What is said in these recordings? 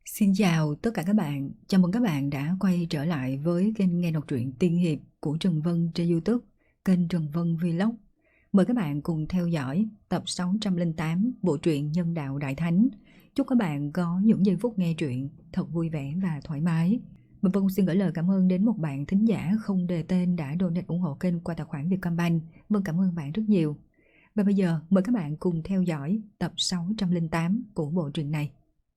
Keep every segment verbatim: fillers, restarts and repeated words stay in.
Xin chào tất cả các bạn, chào mừng các bạn đã quay trở lại với kênh nghe đọc truyện tiên hiệp của Trần Vân trên YouTube, kênh Trần Vân Vlog. Mời các bạn cùng theo dõi tập sáu trăm lẻ tám bộ truyện Nhân đạo Đại Thánh. Chúc các bạn có những giây phút nghe truyện thật vui vẻ và thoải mái. Mình Vân xin gửi lời cảm ơn đến một bạn thính giả không đề tên đã donate ủng hộ kênh qua tài khoản Vietcombank. Vâng, cảm ơn bạn rất nhiều. Và bây giờ mời các bạn cùng theo dõi tập sáu trăm lẻ tám của bộ truyện này.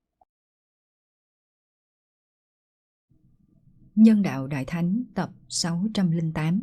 Nhân đạo Đại Thánh tập sáu trăm lẻ tám.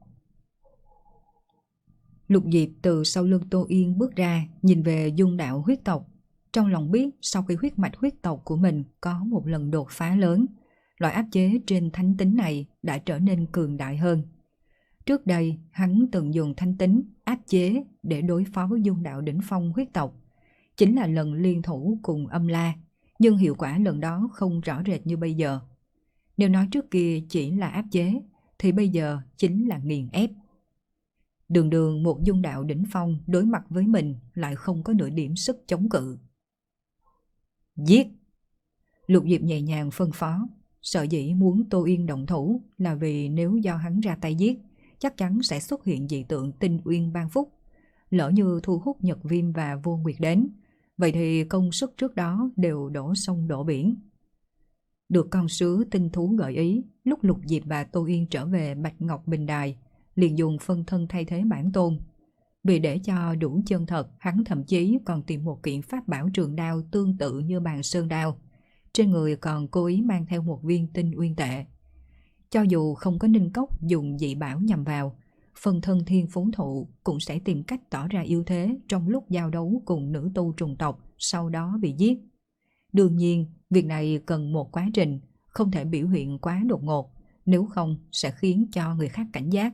Lục Diệp từ sau lưng Tô Yên bước ra, nhìn về dung đạo huyết tộc. Trong lòng biết sau khi huyết mạch huyết tộc của mình có một lần đột phá lớn, loại áp chế trên thánh tính này đã trở nên cường đại hơn. Trước đây hắn từng dùng thánh tính áp chế để đối phó với dung đạo đỉnh phong huyết tộc, chính là lần liên thủ cùng Âm La, nhưng hiệu quả lần đó không rõ rệt như bây giờ. Nếu nói trước kia chỉ là áp chế, thì bây giờ chính là nghiền ép. Đường đường một dung đạo đỉnh phong đối mặt với mình lại không có nửa điểm sức chống cự. Giết! Lục Diệp nhẹ nhàng phân phó, sợ dĩ muốn Tô Yên động thủ là vì nếu do hắn ra tay giết, chắc chắn sẽ xuất hiện dị tượng tinh uyên ban phúc. Lỡ như thu hút Nhật Viêm và Vô Nguyệt đến, vậy thì công sức trước đó đều đổ sông đổ biển. Được con sứ tinh thú gợi ý, lúc Lục Diệp và Tô Yên trở về Bạch Ngọc Bình Đài, liền dùng phân thân thay thế bản tôn. Vì để cho đủ chân thật, hắn thậm chí còn tìm một kiện pháp bảo trường đao tương tự như bàn sơn đao. Trên người còn cố ý mang theo một viên tinh uyên tệ. Cho dù không có Ninh Cốc dùng dị bảo nhằm vào, phân thân thiên phú thụ cũng sẽ tìm cách tỏ ra yếu thế trong lúc giao đấu cùng nữ tu trùng tộc, sau đó bị giết. Đương nhiên, việc này cần một quá trình, không thể biểu hiện quá đột ngột, nếu không sẽ khiến cho người khác cảnh giác.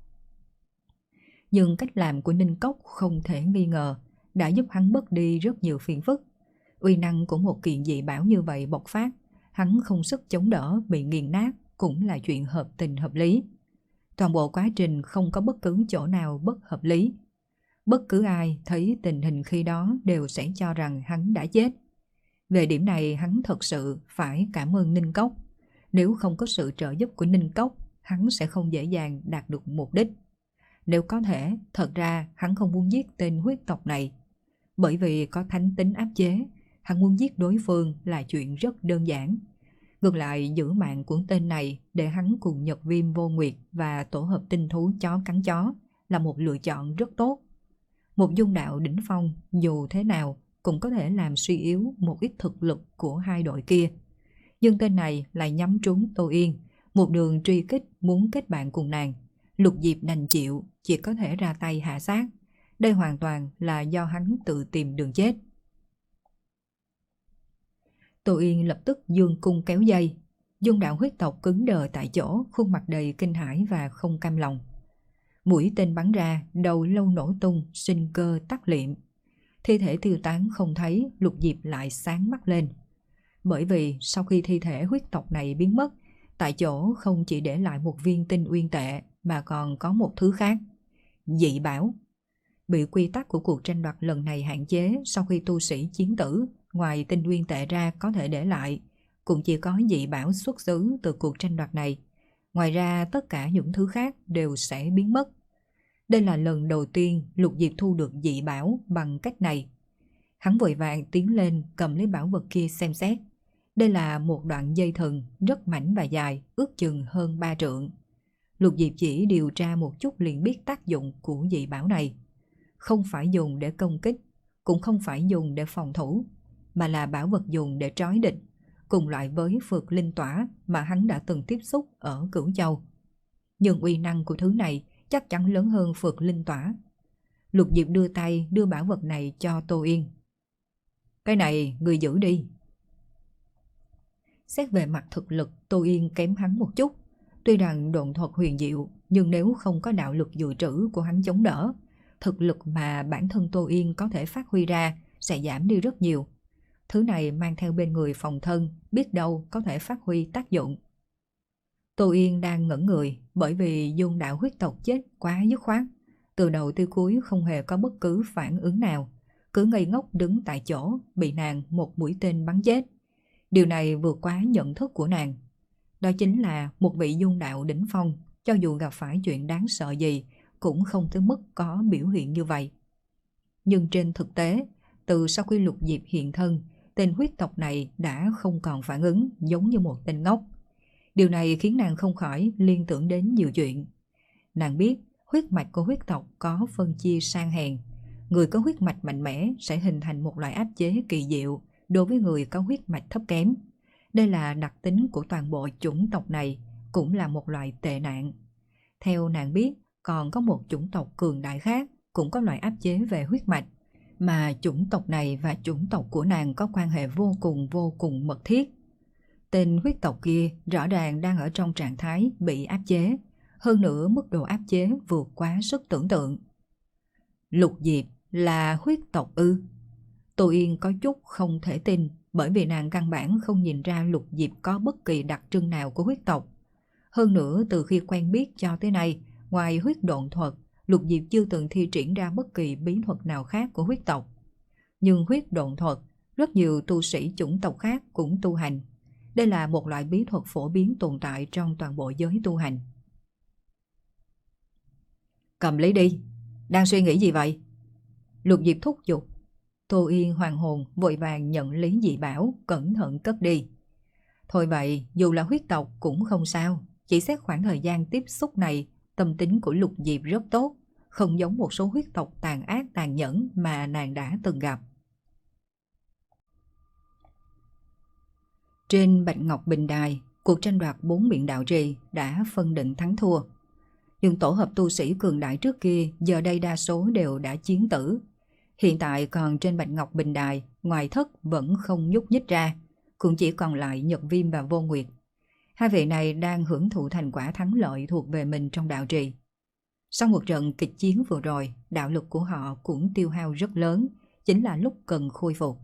Nhưng cách làm của Ninh Cốc không thể nghi ngờ, đã giúp hắn bớt đi rất nhiều phiền phức. Uy năng của một kiện dị bảo như vậy bộc phát, hắn không sức chống đỡ bị nghiền nát cũng là chuyện hợp tình hợp lý. Toàn bộ quá trình không có bất cứ chỗ nào bất hợp lý. Bất cứ ai thấy tình hình khi đó đều sẽ cho rằng hắn đã chết. Về điểm này hắn thật sự phải cảm ơn Ninh Cốc. Nếu không có sự trợ giúp của Ninh Cốc, hắn sẽ không dễ dàng đạt được mục đích. Nếu có thể, thật ra hắn không muốn giết tên huyết tộc này. Bởi vì có thánh tính áp chế, hắn muốn giết đối phương là chuyện rất đơn giản. Ngược lại giữ mạng của tên này để hắn cùng Nhật Viêm Vô Nguyệt và tổ hợp tinh thú chó cắn chó là một lựa chọn rất tốt. Một dung đạo đỉnh phong dù thế nào cũng có thể làm suy yếu một ít thực lực của hai đội kia. Nhưng tên này lại nhắm trúng Tô Yên, một đường truy kích muốn kết bạn cùng nàng. Lục Diệp đành chịu, chỉ có thể ra tay hạ sát. Đây hoàn toàn là do hắn tự tìm đường chết. Tô Yên lập tức dương cung kéo dây. Dung đạo huyết tộc cứng đờ tại chỗ, khuôn mặt đầy kinh hãi và không cam lòng. Mũi tên bắn ra, đầu lâu nổ tung, sinh cơ tắc liệm. Thi thể tiêu tán không thấy, Lục Diệp lại sáng mắt lên. Bởi vì sau khi thi thể huyết tộc này biến mất, tại chỗ không chỉ để lại một viên tinh uyên tệ mà còn có một thứ khác. Dị bảo. Bị quy tắc của cuộc tranh đoạt lần này hạn chế, sau khi tu sĩ chiến tử, ngoài tinh uyên tệ ra có thể để lại, cũng chỉ có dị bảo xuất xứ từ cuộc tranh đoạt này. Ngoài ra tất cả những thứ khác đều sẽ biến mất. Đây là lần đầu tiên Lục Diệp thu được dị bảo bằng cách này. Hắn vội vàng tiến lên cầm lấy bảo vật kia xem xét. Đây là một đoạn dây thừng rất mảnh và dài, ước chừng hơn ba trượng. Lục Diệp chỉ điều tra một chút liền biết tác dụng của dị bảo này. Không phải dùng để công kích, cũng không phải dùng để phòng thủ, mà là bảo vật dùng để trói địch, cùng loại với phược linh tỏa mà hắn đã từng tiếp xúc ở Cửu Châu. Nhưng uy năng của thứ này chắc chắn lớn hơn phược linh tỏa. Lục Diệp đưa tay đưa bảo vật này cho Tô Yên. Cái này người giữ đi. Xét về mặt thực lực, Tô Yên kém hắn một chút. Tuy rằng độn thuật huyền diệu, nhưng nếu không có đạo lực dự trữ của hắn chống đỡ, thực lực mà bản thân Tô Yên có thể phát huy ra sẽ giảm đi rất nhiều. Thứ này mang theo bên người phòng thân, biết đâu có thể phát huy tác dụng. Tô Yên đang ngẩn người, bởi vì dung đạo huyết tộc chết quá dứt khoát. Từ đầu tới cuối không hề có bất cứ phản ứng nào, cứ ngây ngốc đứng tại chỗ, bị nàng một mũi tên bắn chết. Điều này vượt quá nhận thức của nàng. Đó chính là một vị dung đạo đỉnh phong, cho dù gặp phải chuyện đáng sợ gì cũng không tới mức có biểu hiện như vậy. Nhưng trên thực tế, từ sau khi Lục Diệp hiện thân, tên huyết tộc này đã không còn phản ứng, giống như một tên ngốc. Điều này khiến nàng không khỏi liên tưởng đến nhiều chuyện. Nàng biết huyết mạch của huyết tộc có phân chia sang hèn. Người có huyết mạch mạnh mẽ sẽ hình thành một loại áp chế kỳ diệu đối với người có huyết mạch thấp kém. Đây là đặc tính của toàn bộ chủng tộc này, cũng là một loại tệ nạn. Theo nàng biết, còn có một chủng tộc cường đại khác cũng có loại áp chế về huyết mạch, mà chủng tộc này và chủng tộc của nàng có quan hệ vô cùng vô cùng mật thiết. Tên huyết tộc kia rõ ràng đang ở trong trạng thái bị áp chế, hơn nữa mức độ áp chế vượt quá sức tưởng tượng. Lục Diệp là huyết tộc ư? Tô Yên có chút không thể tin, bởi vì nàng căn bản không nhìn ra Lục Diệp có bất kỳ đặc trưng nào của huyết tộc. Hơn nữa, từ khi quen biết cho tới nay, ngoài huyết độn thuật, Lục Diệp chưa từng thi triển ra bất kỳ bí thuật nào khác của huyết tộc. Nhưng huyết độn thuật, rất nhiều tu sĩ chủng tộc khác cũng tu hành. Đây là một loại bí thuật phổ biến tồn tại trong toàn bộ giới tu hành. Cầm lấy đi, đang suy nghĩ gì vậy? Lục Diệp thúc giục. Tô Yên hoàng hồn vội vàng nhận lấy dị bảo, cẩn thận cất đi. Thôi vậy, dù là huyết tộc cũng không sao, chỉ xét khoảng thời gian tiếp xúc này, tâm tính của Lục Diệp rất tốt, không giống một số huyết tộc tàn ác tàn nhẫn mà nàng đã từng gặp. Trên Bạch Ngọc Bình Đài, cuộc tranh đoạt bốn miệng đạo trì đã phân định thắng thua. Nhưng tổ hợp tu sĩ cường đại trước kia giờ đây đa số đều đã chiến tử. Hiện tại còn trên Bạch Ngọc Bình Đài, ngoài thất vẫn không nhúc nhích ra, cũng chỉ còn lại Nhật Viêm và Vô Nguyệt. Hai vị này đang hưởng thụ thành quả thắng lợi thuộc về mình trong đạo trì. Sau một trận kịch chiến vừa rồi, đạo lực của họ cũng tiêu hao rất lớn, chính là lúc cần khôi phục.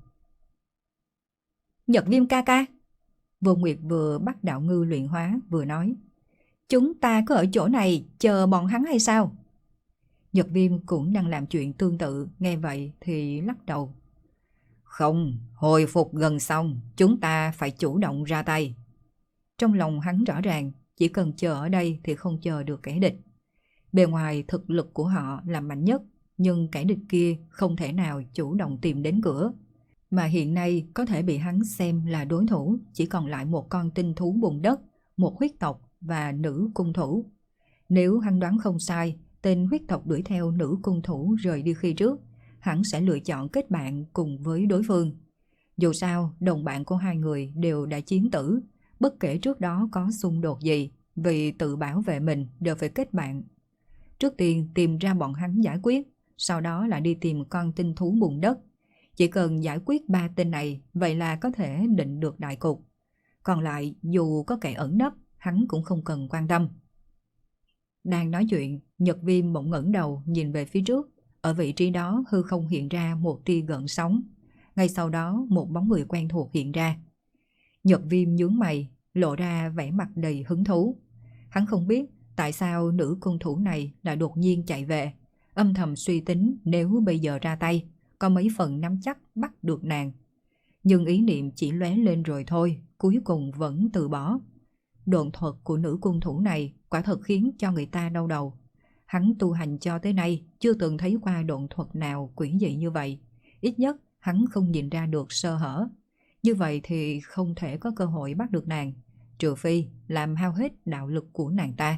Nhật Viêm ca ca. Vô Nguyệt vừa bắt đạo ngư luyện hóa vừa nói, chúng ta có ở chỗ này chờ bọn hắn hay sao? Nhật Viêm cũng đang làm chuyện tương tự, nghe vậy thì lắc đầu. Không, hồi phục gần xong, chúng ta phải chủ động ra tay. Trong lòng hắn rõ ràng, chỉ cần chờ ở đây thì không chờ được kẻ địch. Bề ngoài thực lực của họ là mạnh nhất, nhưng kẻ địch kia không thể nào chủ động tìm đến cửa. Mà hiện nay có thể bị hắn xem là đối thủ, chỉ còn lại một con tinh thú bùn đất, một huyết tộc và nữ cung thủ. Nếu hắn đoán không sai, tên huyết tộc đuổi theo nữ cung thủ rời đi khi trước, hắn sẽ lựa chọn kết bạn cùng với đối phương. Dù sao, đồng bạn của hai người đều đã chiến tử, bất kể trước đó có xung đột gì, vì tự bảo vệ mình đều phải kết bạn. Trước tiên tìm ra bọn hắn giải quyết, sau đó là đi tìm con tinh thú bùn đất. Chỉ cần giải quyết ba tên này, vậy là có thể định được đại cục. Còn lại, dù có kẻ ẩn nấp, hắn cũng không cần quan tâm. Đang nói chuyện, Nhật Viêm bỗng ngẩng đầu nhìn về phía trước. Ở vị trí đó hư không hiện ra một tia gợn sóng. Ngay sau đó một bóng người quen thuộc hiện ra. Nhật Viêm nhướng mày, lộ ra vẻ mặt đầy hứng thú. Hắn không biết tại sao nữ cung thủ này lại đột nhiên chạy về. Âm thầm suy tính nếu bây giờ ra tay, có mấy phần nắm chắc bắt được nàng. Nhưng ý niệm chỉ lóe lên rồi thôi, cuối cùng vẫn từ bỏ. Độn thuật của nữ cung thủ này quả thật khiến cho người ta đau đầu. Hắn tu hành cho tới nay chưa từng thấy qua độn thuật nào quỷ dị như vậy. Ít nhất hắn không nhìn ra được sơ hở. Như vậy thì không thể có cơ hội bắt được nàng, trừ phi làm hao hết đạo lực của nàng ta.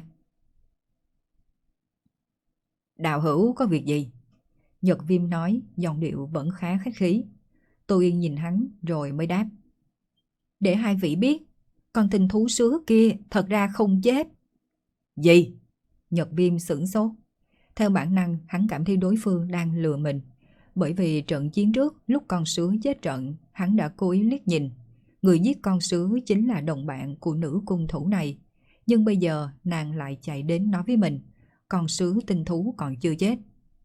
Đạo hữu có việc gì? Nhật Viêm nói, giọng điệu vẫn khá khách khí. Tô Yên nhìn hắn rồi mới đáp. Để hai vị biết, con tinh thú sứa kia thật ra không chết. Gì? Nhật Viêm sửng sốt. Theo bản năng, hắn cảm thấy đối phương đang lừa mình. Bởi vì trận chiến trước, lúc con sứa chết trận, hắn đã cố ý liếc nhìn. Người giết con sứa chính là đồng bạn của nữ cung thủ này. Nhưng bây giờ nàng lại chạy đến nói với mình, con sứa tinh thú còn chưa chết.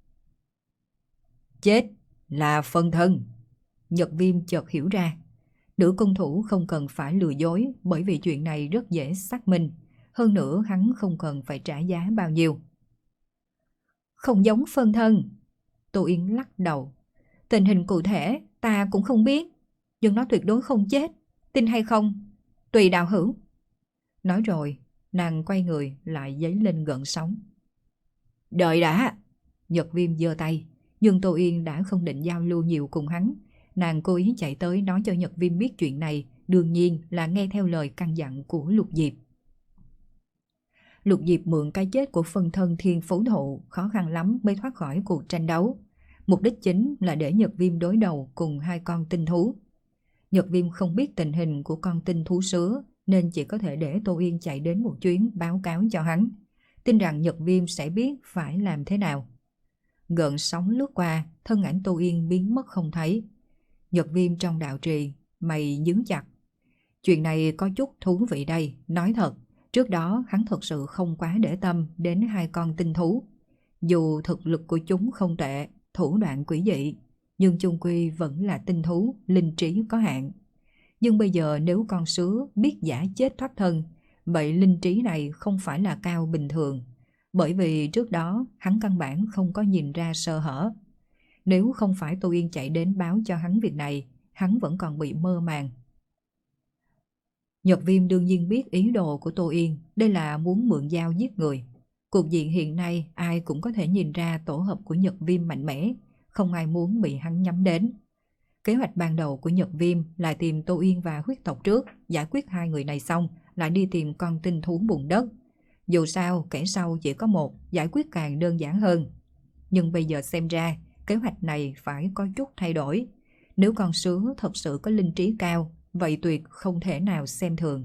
Chết là phân thân. Nhật Viêm chợt hiểu ra. Nữ cung thủ không cần phải lừa dối, bởi vì chuyện này rất dễ xác minh. Hơn nữa hắn không cần phải trả giá bao nhiêu. Không giống phân thân. Tô Yến lắc đầu. Tình hình cụ thể ta cũng không biết, nhưng nó tuyệt đối không chết. Tin hay không, tùy đạo hữu. Nói rồi, nàng quay người lại dấy lên gợn sóng. Đợi đã! Nhật Viêm giơ tay, nhưng Tô Yên đã không định giao lưu nhiều cùng hắn. Nàng cố ý chạy tới nói cho Nhật Viêm biết chuyện này, đương nhiên là nghe theo lời căn dặn của Lục Diệp. Lục Diệp mượn cái chết của phân thân Thiên Phú Thụ khó khăn lắm mới thoát khỏi cuộc tranh đấu. Mục đích chính là để Nhật Viêm đối đầu cùng hai con tinh thú. Nhật Viêm không biết tình hình của con tinh thú sứa nên chỉ có thể để Tô Yên chạy đến một chuyến báo cáo cho hắn. Tin rằng Nhật Viêm sẽ biết phải làm thế nào. Gợn sóng lướt qua, thân ảnh Tô Yên biến mất không thấy. Nhật Viêm trong đạo trì, mày nhướng chặt. Chuyện này có chút thú vị đây, nói thật. Trước đó hắn thật sự không quá để tâm đến hai con tinh thú. Dù thực lực của chúng không tệ, thủ đoạn quỷ dị, nhưng chung quy vẫn là tinh thú, linh trí có hạn. Nhưng bây giờ nếu con sứa biết giả chết thoát thân, vậy linh trí này không phải là cao bình thường. Bởi vì trước đó hắn căn bản không có nhìn ra sơ hở. Nếu không phải Tô Yên chạy đến báo cho hắn việc này, hắn vẫn còn bị mơ màng. Nhật Viêm đương nhiên biết ý đồ của Tô Yên, đây là muốn mượn dao giết người. Cục diện hiện nay ai cũng có thể nhìn ra tổ hợp của Nhật Viêm mạnh mẽ, không ai muốn bị hắn nhắm đến. Kế hoạch ban đầu của Nhật Viêm là tìm Tô Yên và huyết tộc trước, giải quyết hai người này xong, lại đi tìm con tinh thú bùn đất. Dù sao, kẻ sau chỉ có một, giải quyết càng đơn giản hơn. Nhưng bây giờ xem ra, kế hoạch này phải có chút thay đổi. Nếu con sứa thật sự có linh trí cao, vậy tuyệt không thể nào xem thường.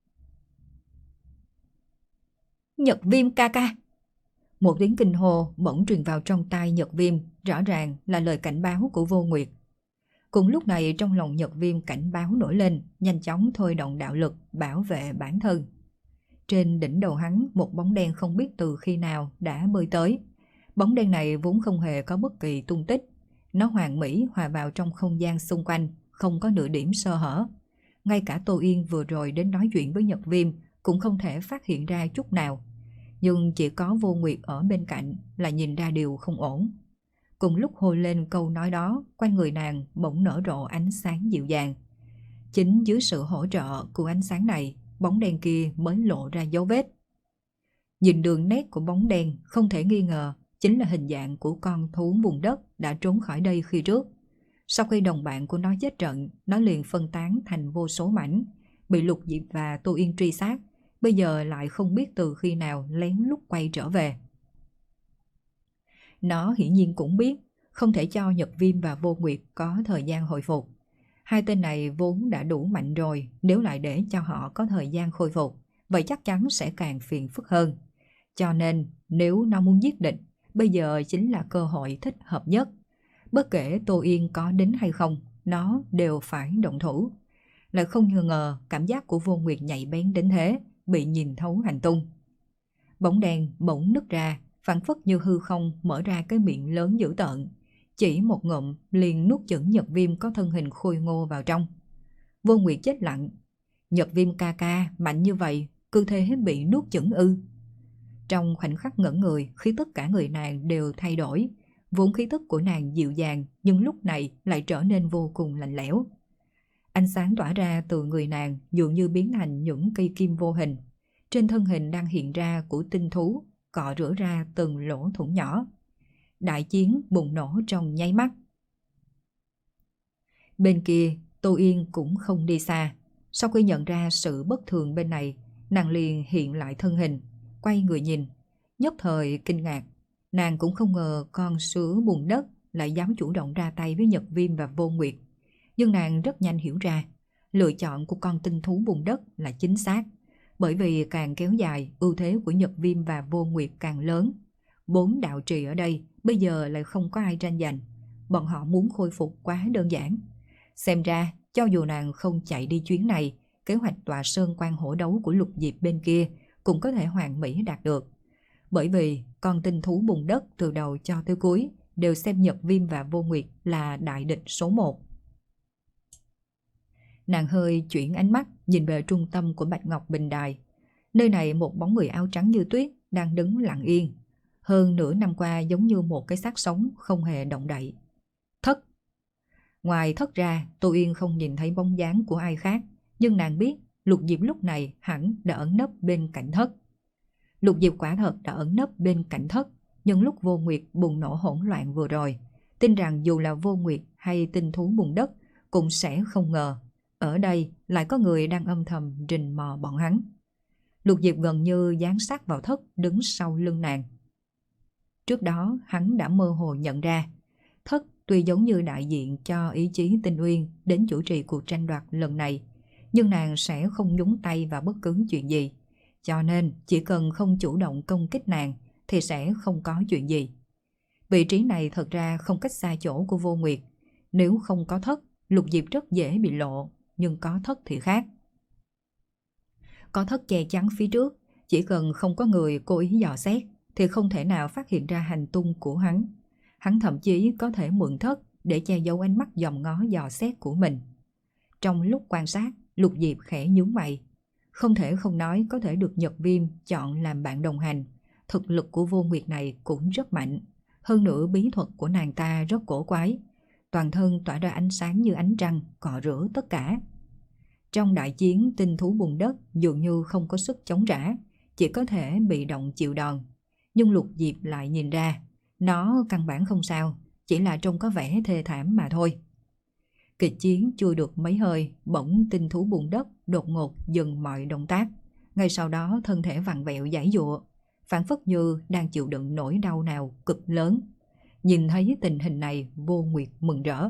Nhật Viêm ca ca! Một tiếng kinh hô bỗng truyền vào trong tai Nhật Viêm, rõ ràng là lời cảnh báo của Vô Nguyệt. Cùng lúc này trong lòng Nhật Viêm cảnh báo nổi lên, nhanh chóng thôi động đạo lực bảo vệ bản thân. Trên đỉnh đầu hắn, một bóng đen không biết từ khi nào đã bơi tới. Bóng đen này vốn không hề có bất kỳ tung tích. Nó hoàn mỹ hòa vào trong không gian xung quanh, không có nửa điểm sơ hở. Ngay cả Tô Yên vừa rồi đến nói chuyện với Nhật Viêm cũng không thể phát hiện ra chút nào. Nhưng chỉ có Vô Nguyệt ở bên cạnh là nhìn ra điều không ổn. Cùng lúc hô lên câu nói đó, quanh người nàng bỗng nở rộ ánh sáng dịu dàng. Chính dưới sự hỗ trợ của ánh sáng này, bóng đen kia mới lộ ra dấu vết. Nhìn đường nét của bóng đen không thể nghi ngờ chính là hình dạng của con thú vùng đất đã trốn khỏi đây khi trước. Sau khi đồng bạn của nó chết trận, nó liền phân tán thành vô số mảnh, bị Lục Diệp và Tô Yên truy sát, bây giờ lại không biết từ khi nào lén lút quay trở về. Nó hiển nhiên cũng biết không thể cho Nhật Viêm và Vô Nguyệt có thời gian hồi phục. Hai tên này vốn đã đủ mạnh rồi, nếu lại để cho họ có thời gian khôi phục, vậy chắc chắn sẽ càng phiền phức hơn. Cho nên, nếu nó muốn giết địch, bây giờ chính là cơ hội thích hợp nhất. Bất kể Tô Yên có đến hay không, nó đều phải động thủ. Lại không ngờ cảm giác của Vô Nguyệt nhạy bén đến thế, bị nhìn thấu hành tung. Bóng đen bỗng nứt ra, phảng phất như hư không mở ra cái miệng lớn dữ tợn. Chỉ một ngụm liền nuốt chửng Nhật Viêm có thân hình khôi ngô vào trong. Vô Nguyệt chết lặng. Nhật Viêm ca ca mạnh như vậy, cứ thế bị nuốt chửng ư? Trong khoảnh khắc ngẩn người, khí tức cả người nàng đều thay đổi. Vốn khí tức của nàng dịu dàng, nhưng lúc này lại trở nên vô cùng lạnh lẽo. Ánh sáng tỏa ra từ người nàng dường như biến thành những cây kim vô hình. Trên thân hình đang hiện ra của tinh thú, cọ rửa ra từng lỗ thủng nhỏ. Đại chiến bùng nổ trong nháy mắt. Bên kia, Tô Yên cũng không đi xa. Sau khi nhận ra sự bất thường bên này, nàng liền hiện lại thân hình, quay người nhìn. Nhất thời kinh ngạc, nàng cũng không ngờ con sứa bùn đất lại dám chủ động ra tay với Nhật Viêm và Vô Nguyệt. Nhưng nàng rất nhanh hiểu ra, lựa chọn của con tinh thú bùn đất là chính xác. Bởi vì càng kéo dài, ưu thế của Nhật Viêm và Vô Nguyệt càng lớn. Bốn đạo trì ở đây bây giờ lại không có ai tranh giành. Bọn họ muốn khôi phục quá đơn giản. Xem ra, cho dù nàng không chạy đi chuyến này, kế hoạch tọa sơn quan hổ đấu của Lục Diệp bên kia cũng có thể hoàn mỹ đạt được. Bởi vì con tinh thú bùn đất từ đầu cho tới cuối đều xem Nhật Viêm và Vô Nguyệt là đại địch số một. Nàng hơi chuyển ánh mắt nhìn về trung tâm của Bạch Ngọc Bình Đài. Nơi này một bóng người áo trắng như tuyết đang đứng lặng yên. Hơn nửa năm qua giống như một cái xác sống không hề động đậy. Thất. Ngoài Thất ra, Tô Yên không nhìn thấy bóng dáng của ai khác. Nhưng nàng biết Lục Diệp lúc này hẳn đã ẩn nấp bên cạnh thất. Lục Diệp quả thật đã ẩn nấp bên cạnh thất, nhưng lúc Vô Nguyệt bùng nổ hỗn loạn vừa rồi, tin rằng dù là Vô Nguyệt hay tinh thú bùn đất cũng sẽ không ngờ ở đây lại có người đang âm thầm rình mò bọn hắn. Lục Diệp gần như dán sát vào thất đứng sau lưng nàng. Trước đó hắn đã mơ hồ nhận ra thất tuy giống như đại diện cho ý chí Tinh Uyên đến chủ trì cuộc tranh đoạt lần này, nhưng nàng sẽ không nhúng tay vào bất cứ chuyện gì, cho nên chỉ cần không chủ động công kích nàng thì sẽ không có chuyện gì. Vị trí này thật ra không cách xa chỗ của Vô Nguyệt. Nếu không có thất, Lục Diệp rất dễ bị lộ, nhưng có thất thì khác. Có thất che chắn phía trước, chỉ cần không có người cố ý dò xét thì không thể nào phát hiện ra hành tung của hắn. Hắn thậm chí có thể mượn thất để che giấu ánh mắt dòm ngó dò xét của mình. Trong lúc quan sát, Lục Diệp khẽ nhướng mày. Không thể không nói có thể được Nhật Viêm chọn làm bạn đồng hành. Thực lực của Vô Nguyệt này cũng rất mạnh. Hơn nữa bí thuật của nàng ta rất cổ quái. Toàn thân tỏa ra ánh sáng như ánh trăng, cọ rửa tất cả. Trong đại chiến, tinh thú bùn đất dường như không có sức chống trả, chỉ có thể bị động chịu đòn. Nhưng Lục Diệp lại nhìn ra, nó căn bản không sao, chỉ là trông có vẻ thê thảm mà thôi. Kịch chiến chưa được mấy hơi, bỗng tinh thú bùn đất đột ngột dừng mọi động tác. Ngay sau đó thân thể vặn vẹo giãy giụa, phảng phất như đang chịu đựng nỗi đau nào cực lớn. Nhìn thấy tình hình này, Vô Nguyệt mừng rỡ.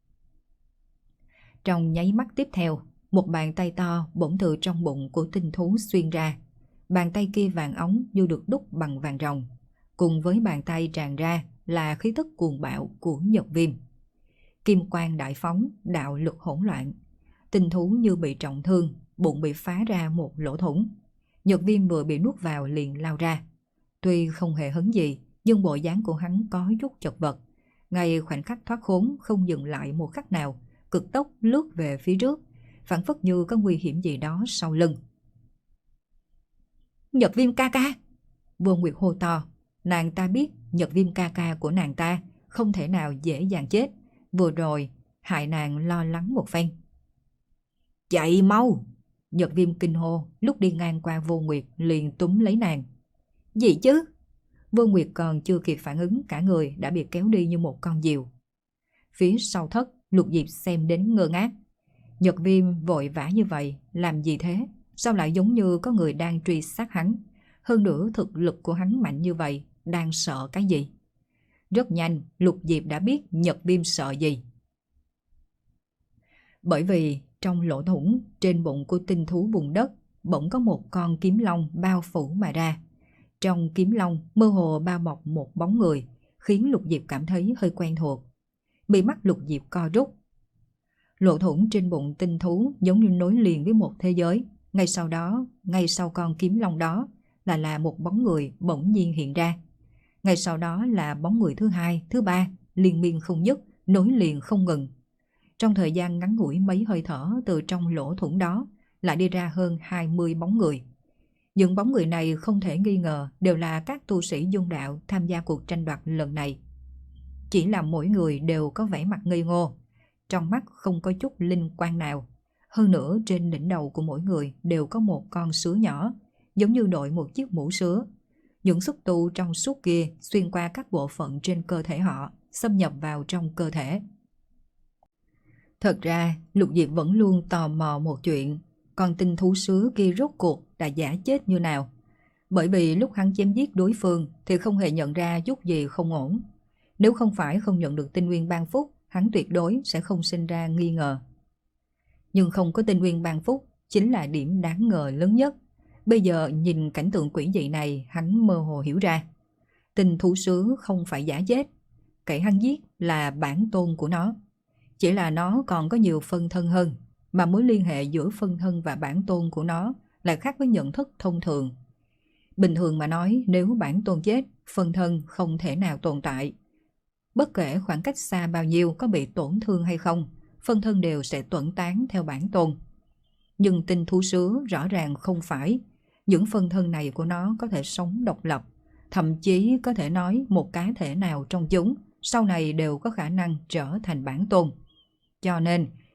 Trong nháy mắt tiếp theo, một bàn tay to bỗng từ trong bụng của tinh thú xuyên ra. Bàn tay kia vàng óng như được đúc bằng vàng ròng. Cùng với bàn tay tràn ra là khí tức cuồng bạo của Nhật Viêm. Kim quang đại phóng, đạo lực hỗn loạn. Tinh thú như bị trọng thương, bụng bị phá ra một lỗ thủng. Nhật Viêm vừa bị nuốt vào liền lao ra. Tuy không hề hấn gì, nhưng bộ dáng của hắn có chút chật vật. Ngay khoảnh khắc thoát khốn không dừng lại một khắc nào, cực tốc lướt về phía trước, phảng phất như có nguy hiểm gì đó sau lưng. Nhật Viêm ca ca! Vô Nguyệt hô to. Nàng ta biết Nhật Viêm ca ca của nàng ta không thể nào dễ dàng chết. Vừa rồi hại nàng lo lắng một phen. Chạy mau! Nhật Viêm kinh hô, lúc đi ngang qua Vô Nguyệt liền túm lấy nàng. Gì chứ? Vô Nguyệt còn chưa kịp phản ứng, cả người đã bị kéo đi như một con diều. Phía sau thất, Lục Diệp xem đến ngơ ngác. Nhật Viêm vội vã như vậy, làm gì thế? Sao lại giống như có người đang truy sát hắn? Hơn nữa thực lực của hắn mạnh như vậy, đang sợ cái gì? Rất nhanh, Lục Diệp đã biết Nhật Viêm sợ gì. Bởi vì trong lỗ thủng trên bụng của tinh thú bùn đất bỗng có một con kiếm long bao phủ mà ra. Trong kiếm long mơ hồ bao bọc một bóng người, khiến Lục Diệp cảm thấy hơi quen thuộc. Bị mắt Lục Diệp co rút. Lỗ thủng trên bụng tinh thú giống như nối liền với một thế giới. Ngay sau đó, ngay sau con kiếm long đó là là một bóng người bỗng nhiên hiện ra. Ngay sau đó là bóng người thứ hai, thứ ba, liên miên không dứt, nối liền không ngừng. Trong thời gian ngắn ngủi mấy hơi thở, từ trong lỗ thủng đó lại đi ra hơn hai mươi bóng người. Những bóng người này không thể nghi ngờ đều là các tu sĩ dung đạo tham gia cuộc tranh đoạt lần này. Chỉ là mỗi người đều có vẻ mặt ngây ngô, trong mắt không có chút linh quang nào. Hơn nữa trên đỉnh đầu của mỗi người đều có một con sứa nhỏ, giống như đội một chiếc mũ sứa. Những xúc tu trong suốt kia xuyên qua các bộ phận trên cơ thể họ, xâm nhập vào trong cơ thể. Thật ra, Lục Diệp vẫn luôn tò mò một chuyện, con tinh thú sứa kia rốt cuộc đã giả chết như nào. Bởi vì lúc hắn chém giết đối phương thì không hề nhận ra chút gì không ổn. Nếu không phải không nhận được tinh nguyên ban phúc, hắn tuyệt đối sẽ không sinh ra nghi ngờ. Nhưng không có tinh nguyên ban phúc chính là điểm đáng ngờ lớn nhất. Bây giờ nhìn cảnh tượng quỷ dị này, hắn mơ hồ hiểu ra. Tinh thú sứa không phải giả chết, kẻ hắn giết là bản tôn của nó. Chỉ là nó còn có nhiều phân thân hơn, mà mối liên hệ giữa phân thân và bản tôn của nó lại khác với nhận thức thông thường. Bình thường mà nói, nếu bản tôn chết, phân thân không thể nào tồn tại. Bất kể khoảng cách xa bao nhiêu, có bị tổn thương hay không, phân thân đều sẽ tuẫn tán theo bản tôn. Nhưng tinh thú sứa rõ ràng không phải. Những phân thân này của nó có thể sống độc lập, thậm chí có thể nói một cá thể nào trong chúng sau này đều có khả năng trở thành bản tôn. Cho nên,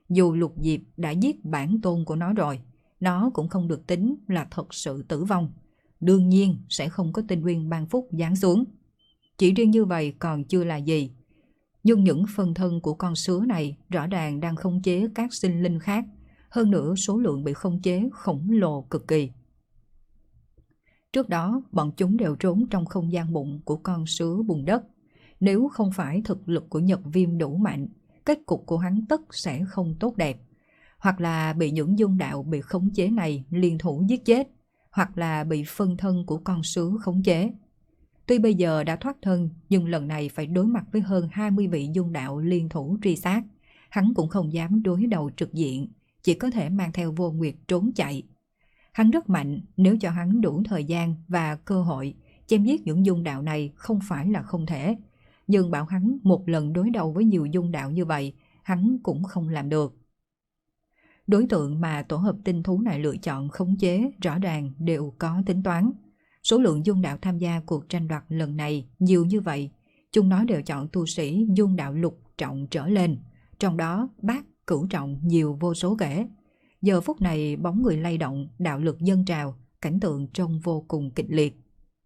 Dù Lục Diệp đã giết bản tôn của nó rồi, nó cũng không được tính là thật sự tử vong. Đương nhiên sẽ không có tinh nguyên ban phúc giáng xuống. Chỉ riêng như vậy còn chưa là gì. Nhưng những phân thân của con sứa này rõ ràng đang khống chế các sinh linh khác. Hơn nữa số lượng bị khống chế khổng lồ cực kỳ. Trước đó bọn chúng đều trốn trong không gian bụng của con sứa bùn đất. Nếu không phải thực lực của Nhật Viêm đủ mạnh, kết cục của hắn tất sẽ không tốt đẹp. Hoặc là bị những dung đạo bị khống chế này liên thủ giết chết, hoặc là bị phân thân của con sứa khống chế. Tuy bây giờ đã thoát thân, nhưng lần này phải đối mặt với hơn hai mươi vị dung đạo liên thủ truy sát. Hắn cũng không dám đối đầu trực diện, chỉ có thể mang theo Vô Nguyệt trốn chạy. Hắn rất mạnh, nếu cho hắn đủ thời gian và cơ hội, chém giết những dung đạo này không phải là không thể. Nhưng bảo hắn một lần đối đầu với nhiều dung đạo như vậy, hắn cũng không làm được. Đối tượng mà tổ hợp tinh thú này lựa chọn khống chế rõ ràng đều có tính toán. Số lượng dung đạo tham gia cuộc tranh đoạt lần này nhiều như vậy, chúng nó đều chọn tu sĩ dung đạo lục trọng trở lên, trong đó bát cửu trọng nhiều vô số kể. Giờ phút này bóng người lay động, đạo lực dâng trào, cảnh tượng trông vô cùng kịch liệt.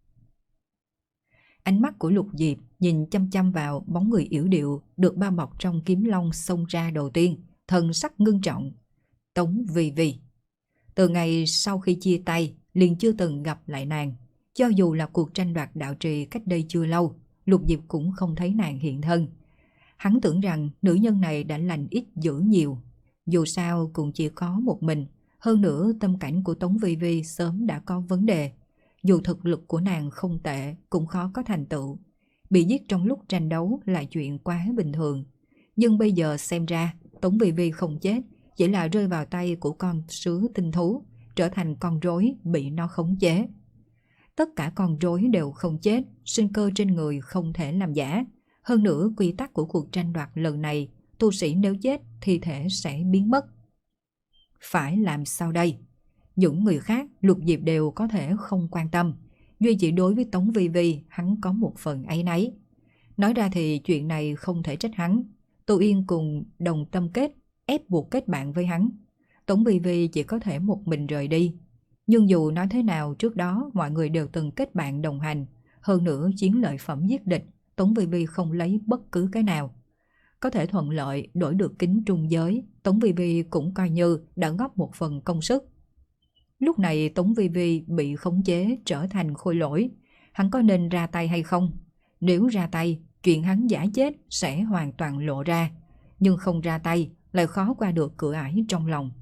Ánh mắt của Lục Diệp nhìn chăm chăm vào bóng người yểu điệu được bao bọc trong kiếm long xông ra đầu tiên, thần sắc ngưng trọng. Tống Vi Vi. Từ ngày sau khi chia tay, liền chưa từng gặp lại nàng. Cho dù là cuộc tranh đoạt đạo trì cách đây chưa lâu, Lục Diệp cũng không thấy nàng hiện thân. Hắn tưởng rằng nữ nhân này đã lành ít dữ nhiều. Dù sao cũng chỉ có một mình, hơn nữa tâm cảnh của Tống Vi Vi sớm đã có vấn đề. Dù thực lực của nàng không tệ, cũng khó có thành tựu. Bị giết trong lúc tranh đấu là chuyện quá bình thường. Nhưng bây giờ xem ra, Tống Vi Vi không chết, chỉ là rơi vào tay của con sứa tinh thú, trở thành con rối bị nó khống chế. Tất cả con rối đều không chết, sinh cơ trên người không thể làm giả. Hơn nữa quy tắc của cuộc tranh đoạt lần này, tu sĩ nếu chết thi thể sẽ biến mất. Phải làm sao đây? Những người khác Lục Diệp đều có thể không quan tâm, duy chỉ đối với Tống Vi Vi hắn có một phần áy náy. Nói ra thì chuyện này không thể trách hắn. Tô Yên cùng đồng tâm kết, ép buộc kết bạn với hắn. Tống Vi Vi chỉ có thể một mình rời đi. Nhưng dù nói thế nào trước đó mọi người đều từng kết bạn đồng hành. Hơn nữa chiến lợi phẩm giết địch, Tống Vi Vi không lấy bất cứ cái nào. Có thể thuận lợi đổi được kính trung giới, Tống Vi Vi cũng coi như đã góp một phần công sức. Lúc này Tống Vi Vi bị khống chế trở thành khôi lỗi. Hắn có nên ra tay hay không? Nếu ra tay, chuyện hắn giả chết sẽ hoàn toàn lộ ra. Nhưng không ra tay, lại khó qua được cửa ải trong lòng.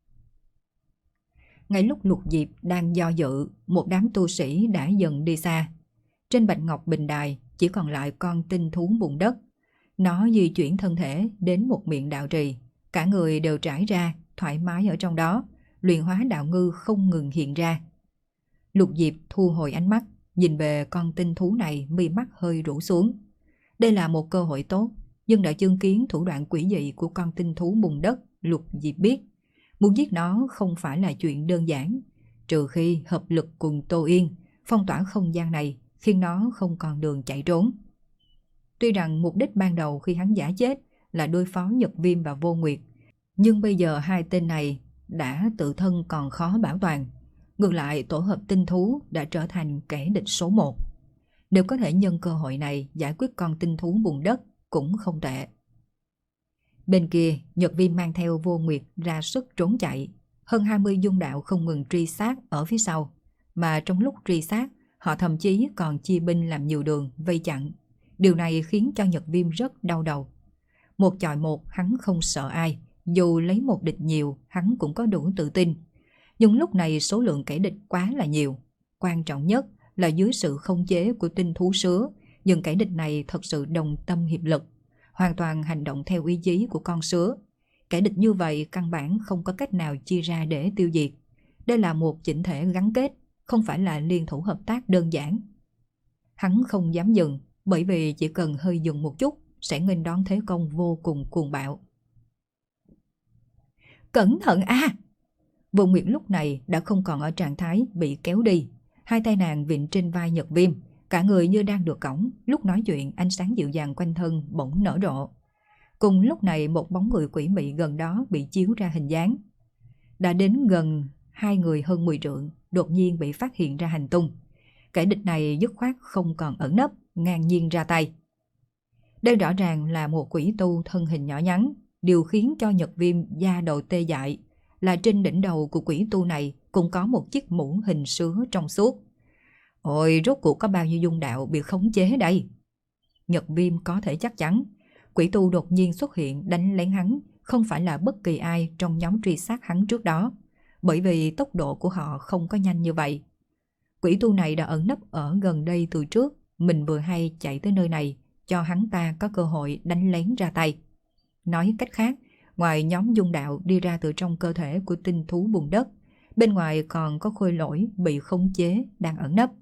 Ngay lúc Lục Diệp đang do dự, một đám tu sĩ đã dần đi xa. Trên Bạch Ngọc Bình Đài chỉ còn lại con tinh thú bùn đất. Nó di chuyển thân thể đến một miệng đạo trì. Cả người đều trải ra, thoải mái ở trong đó. Luyện hóa đạo ngư không ngừng hiện ra. Lục Diệp thu hồi ánh mắt, nhìn về con tinh thú này, mi mắt hơi rũ xuống. Đây là một cơ hội tốt, nhưng đã chứng kiến thủ đoạn quỷ dị của con tinh thú bùn đất, Lục Diệp biết. Muốn giết nó không phải là chuyện đơn giản, trừ khi hợp lực cùng Tô Yên, phong tỏa không gian này, khiến nó không còn đường chạy trốn. Tuy rằng mục đích ban đầu khi hắn giả chết là đối phó Nhật Viêm và Vô Nguyệt, nhưng bây giờ hai tên này đã tự thân còn khó bảo toàn. Ngược lại tổ hợp tinh thú đã trở thành kẻ địch số một. Nếu có thể nhân cơ hội này giải quyết con tinh thú bùn đất cũng không tệ. Bên kia Nhật Viêm mang theo Vô Nguyệt ra sức trốn chạy. Hơn hai mươi dung đạo không ngừng truy sát ở phía sau. Mà trong lúc truy sát, họ thậm chí còn chia binh làm nhiều đường vây chặn. Điều này khiến cho Nhật Viêm rất đau đầu. Một chọi một hắn không sợ ai. Dù lấy một địch nhiều, hắn cũng có đủ tự tin. Nhưng lúc này số lượng kẻ địch quá là nhiều. Quan trọng nhất là dưới sự khống chế của tinh thú sứa, những kẻ địch này thật sự đồng tâm hiệp lực, hoàn toàn hành động theo ý chí của con sứa. Kẻ địch như vậy căn bản không có cách nào chia ra để tiêu diệt. Đây là một chỉnh thể gắn kết, không phải là liên thủ hợp tác đơn giản. Hắn không dám dừng, bởi vì chỉ cần hơi dừng một chút sẽ nghênh đón thế công vô cùng cuồng bạo. Cẩn thận a! À! Vô Nguyệt lúc này đã không còn ở trạng thái bị kéo đi. Hai tay nàng vịn trên vai Nhật Viêm, cả người như đang được cõng. Lúc nói chuyện ánh sáng dịu dàng quanh thân bỗng nở rộ. Cùng lúc này một bóng người quỷ mị gần đó bị chiếu ra hình dáng. Đã đến gần hai người hơn mười trượng, đột nhiên bị phát hiện ra hành tung. Kẻ địch này dứt khoát không còn ẩn nấp, ngang nhiên ra tay. Đây rõ ràng là một quỷ tu thân hình nhỏ nhắn. Điều khiến cho Nhật Viêm da đầu tê dại là trên đỉnh đầu của quỷ tu này cũng có một chiếc mũ hình sứa trong suốt. Ôi, rốt cuộc có bao nhiêu dung đạo bị khống chế đây? Nhật Viêm có thể chắc chắn quỷ tu đột nhiên xuất hiện đánh lén hắn không phải là bất kỳ ai trong nhóm truy sát hắn trước đó, bởi vì tốc độ của họ không có nhanh như vậy. Quỷ tu này đã ẩn nấp ở gần đây từ trước, mình vừa hay chạy tới nơi này cho hắn ta có cơ hội đánh lén ra tay. Nói cách khác, ngoài nhóm dung đạo đi ra từ trong cơ thể của tinh thú bùn đất, bên ngoài còn có khôi lỗi bị khống chế đang ẩn nấp.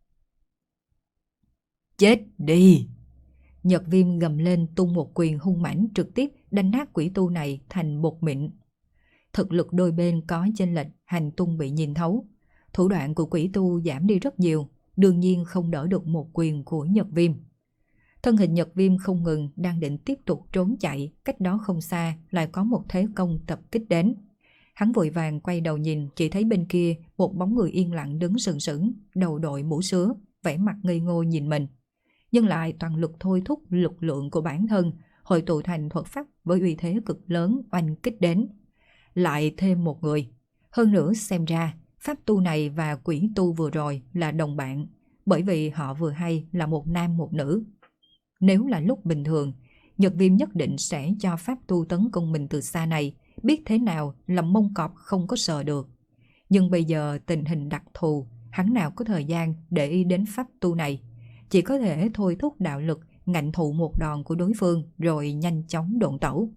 Chết đi! Nhật Viêm gầm lên tung một quyền hung mãnh trực tiếp đánh nát quỷ tu này thành bột mịn. Thực lực đôi bên có chênh lệch, hành tung bị nhìn thấu. Thủ đoạn của quỷ tu giảm đi rất nhiều, đương nhiên không đỡ được một quyền của Nhật Viêm. Thân hình Nhật Viêm không ngừng đang định tiếp tục trốn chạy, cách đó không xa lại có một thế công tập kích đến. Hắn vội vàng quay đầu nhìn, chỉ thấy bên kia một bóng người yên lặng đứng sừng sững, đầu đội mũ sứa, vẻ mặt ngây ngô nhìn mình. Nhưng lại toàn lực thôi thúc lực lượng của bản thân, hội tụ thành thuật pháp với uy thế cực lớn oanh kích đến. Lại thêm một người. Hơn nữa xem ra, pháp tu này và quỷ tu vừa rồi là đồng bạn, bởi vì họ vừa hay là một nam một nữ. Nếu là lúc bình thường, Nhật Viêm nhất định sẽ cho pháp tu tấn công mình từ xa này, biết thế nào là mông cọp không có sờ được. Nhưng bây giờ tình hình đặc thù, hắn nào có thời gian để ý đến pháp tu này. Chỉ có thể thôi thúc đạo lực ngạnh thụ một đòn của đối phương rồi nhanh chóng độn tẩu.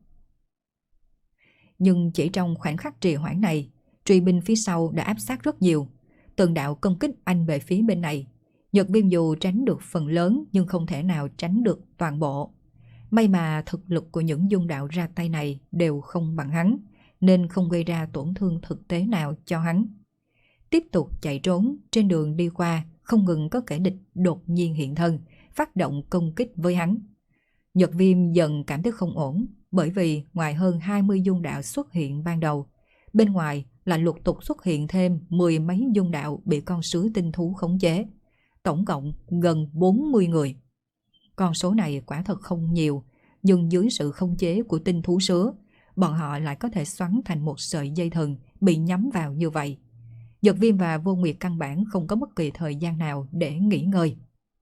Nhưng chỉ trong khoảnh khắc trì hoãn này, truy binh phía sau đã áp sát rất nhiều. Từng đạo công kích anh về phía bên này. Nhật Viêm dù tránh được phần lớn nhưng không thể nào tránh được toàn bộ. May mà thực lực của những dung đạo ra tay này đều không bằng hắn, nên không gây ra tổn thương thực tế nào cho hắn. Tiếp tục chạy trốn, trên đường đi qua không ngừng có kẻ địch đột nhiên hiện thân, phát động công kích với hắn. Nhật Viêm dần cảm thấy không ổn, bởi vì ngoài hơn hai mươi dung đạo xuất hiện ban đầu, bên ngoài là lục tục xuất hiện thêm mười mấy dung đạo bị con sứa tinh thú khống chế. Tổng cộng gần bốn mươi người. Con số này quả thật không nhiều, nhưng dưới sự khống chế của tinh thú sứa, bọn họ lại có thể xoắn thành một sợi dây thừng bị nhắm vào như vậy. Nhật Viêm và Vô Nguyệt căn bản không có bất kỳ thời gian nào để nghỉ ngơi.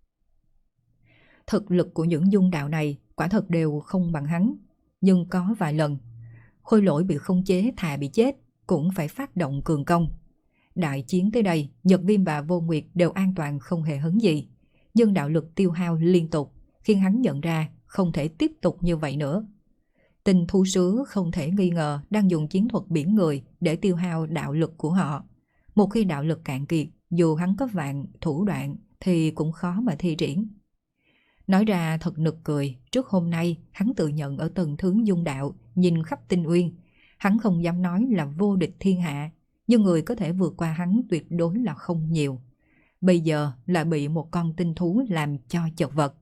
Thực lực của những dung đạo này quả thật đều không bằng hắn, nhưng có vài lần khôi lỗi bị khống chế thà bị chết cũng phải phát động cường công. Đại chiến tới đây, Nhật Viêm và Vô Nguyệt đều an toàn không hề hấn gì, nhưng đạo lực tiêu hao liên tục khiến hắn nhận ra không thể tiếp tục như vậy nữa. Tinh thú sứa không thể nghi ngờ đang dùng chiến thuật biển người để tiêu hao đạo lực của họ. Một khi đạo lực cạn kiệt, dù hắn có vạn thủ đoạn thì cũng khó mà thi triển. Nói ra thật nực cười, trước hôm nay hắn tự nhận ở tầng thứ dung đạo, nhìn khắp tinh uyên, hắn không dám nói là vô địch thiên hạ, nhưng người có thể vượt qua hắn tuyệt đối là không nhiều. Bây giờ lại bị một con tinh thú làm cho chật vật.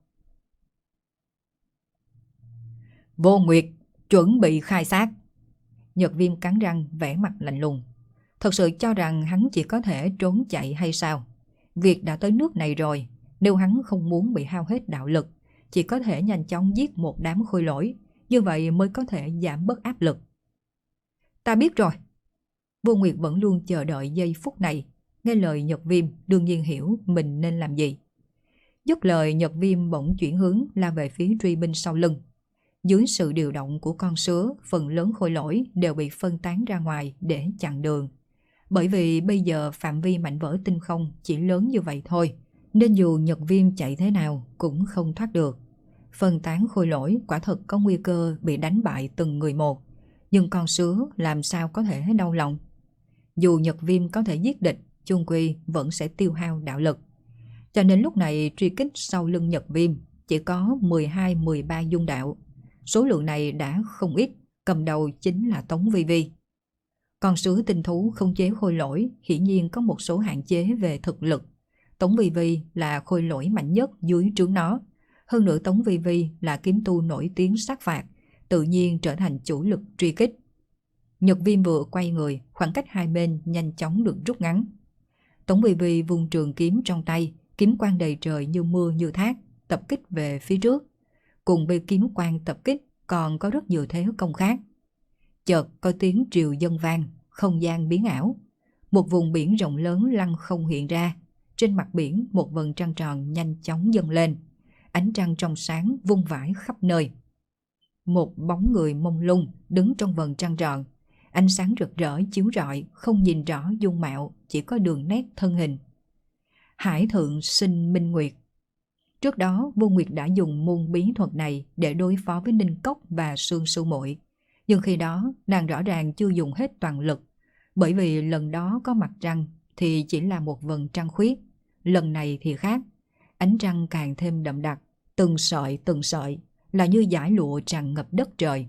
Vô Nguyệt, chuẩn bị khai sát. Nhật Viêm cắn răng vẻ mặt lạnh lùng. Thật sự cho rằng hắn chỉ có thể trốn chạy hay sao? Việc đã tới nước này rồi, nếu hắn không muốn bị hao hết đạo lực, chỉ có thể nhanh chóng giết một đám khôi lỗi, như vậy mới có thể giảm bớt áp lực. Ta biết rồi. Vô Nguyệt vẫn luôn chờ đợi giây phút này, nghe lời Nhật Viêm đương nhiên hiểu mình nên làm gì. Dứt lời, Nhật Viêm bỗng chuyển hướng la về phía truy binh sau lưng. Dưới sự điều động của con sứa, phần lớn khôi lỗi đều bị phân tán ra ngoài để chặn đường. Bởi vì bây giờ phạm vi mảnh vỡ tinh không chỉ lớn như vậy thôi, nên dù Nhật Viêm chạy thế nào cũng không thoát được. Phân tán khôi lỗi quả thật có nguy cơ bị đánh bại từng người một, nhưng con sứa làm sao có thể đau lòng. Dù Nhật Viêm có thể giết địch, chung quy vẫn sẽ tiêu hao đạo lực. Cho nên lúc này truy kích sau lưng Nhật Viêm chỉ có mười hai mười ba dung đạo. Số lượng này đã không ít, cầm đầu chính là Tống Vi Vi. Con sứa tinh thú không chế khôi lỗi hiển nhiên có một số hạn chế về thực lực. Tống Vi Vi là khôi lỗi mạnh nhất dưới trướng nó. Hơn nữa Tống Vi Vi là kiếm tu nổi tiếng sát phạt, tự nhiên trở thành chủ lực truy kích. Nhật Viêm vừa quay người, khoảng cách hai bên nhanh chóng được rút ngắn. Tống Vi Vi vung trường kiếm trong tay, kiếm quang đầy trời như mưa như thác, tập kích về phía trước. Cùng với kiếm quang tập kích còn có rất nhiều thế công khác. Chợt có tiếng triều dân vang, không gian biến ảo. Một vùng biển rộng lớn lăng không hiện ra. Trên mặt biển một vầng trăng tròn nhanh chóng dâng lên. Ánh trăng trong sáng vung vãi khắp nơi. Một bóng người mông lung đứng trong vầng trăng tròn. Ánh sáng rực rỡ chiếu rọi, không nhìn rõ dung mạo, chỉ có đường nét thân hình. Hải Thượng Sinh Minh Nguyệt. Trước đó Vô Nguyệt đã dùng môn bí thuật này để đối phó với Ninh Cốc và Sương Sư Muội, nhưng khi đó nàng rõ ràng chưa dùng hết toàn lực, bởi vì lần đó có mặt trăng thì chỉ là một vầng trăng khuyết, lần này thì khác, ánh trăng càng thêm đậm đặc, từng sợi từng sợi là như dải lụa tràn ngập đất trời.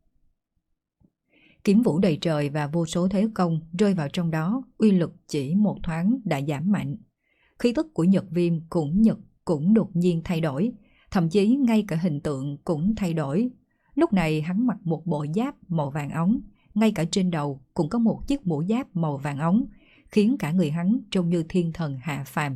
Kiếm vũ đầy trời và vô số thế công rơi vào trong đó, uy lực chỉ một thoáng đã giảm mạnh. Khí tức của Nhật Viêm cũng nhật cũng đột nhiên thay đổi, thậm chí ngay cả hình tượng cũng thay đổi. Lúc này hắn mặc một bộ giáp màu vàng óng, ngay cả trên đầu cũng có một chiếc mũ giáp màu vàng óng, khiến cả người hắn trông như thiên thần hạ phàm.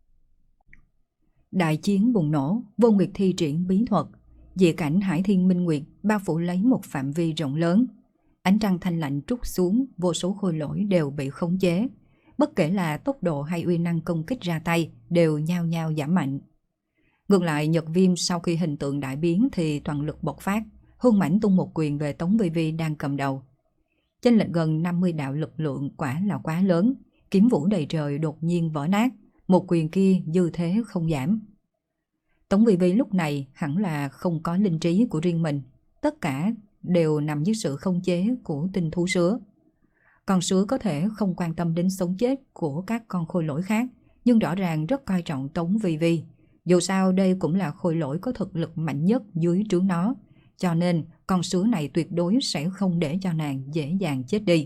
Đại chiến bùng nổ, Vô Nguyệt thi triển bí thuật, dị cảnh Hải Thiên Minh Nguyệt bao phủ lấy một phạm vi rộng lớn. Ánh trăng thanh lạnh trút xuống, vô số khôi lỗi đều bị khống chế. Bất kể là tốc độ hay uy năng công kích ra tay đều nhao nhao giảm mạnh. Ngược lại Nhật Viêm sau khi hình tượng đại biến thì toàn lực bộc phát, hung mãnh tung một quyền về Tống Vi Vi đang cầm đầu. Chênh lệch gần năm mươi đạo lực lượng quả là quá lớn, kiếm vũ đầy trời đột nhiên vỡ nát, một quyền kia dư thế không giảm. Tống Vi Vi lúc này hẳn là không có linh trí của riêng mình, tất cả đều nằm dưới sự khống chế của tinh thú sứa. Con sứa có thể không quan tâm đến sống chết của các con khôi lỗi khác, nhưng rõ ràng rất coi trọng Tống Vi Vi. Dù sao đây cũng là khôi lỗi có thực lực mạnh nhất dưới trướng nó, cho nên con sứa này tuyệt đối sẽ không để cho nàng dễ dàng chết đi.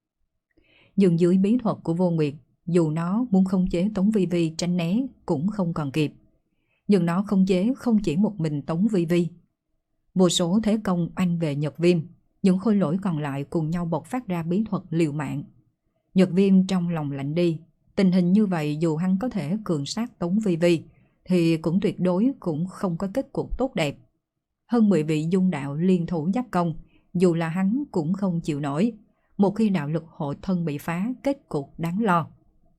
Nhưng dưới bí thuật của Vô Nguyệt, dù nó muốn khống chế Tống Vi Vi tránh né cũng không còn kịp. Nhưng nó khống chế không chỉ một mình Tống Vi Vi. Vô số thế công oanh về Nhật Viêm, những khôi lỗi còn lại cùng nhau bộc phát ra bí thuật liều mạng. Nhật Viêm trong lòng lạnh đi, tình hình như vậy dù hắn có thể cường sát Tống Vi Vi thì cũng tuyệt đối cũng không có kết cục tốt đẹp. Hơn mười vị dung đạo liên thủ giáp công, dù là hắn cũng không chịu nổi. Một khi đạo lực hộ thân bị phá, kết cục đáng lo.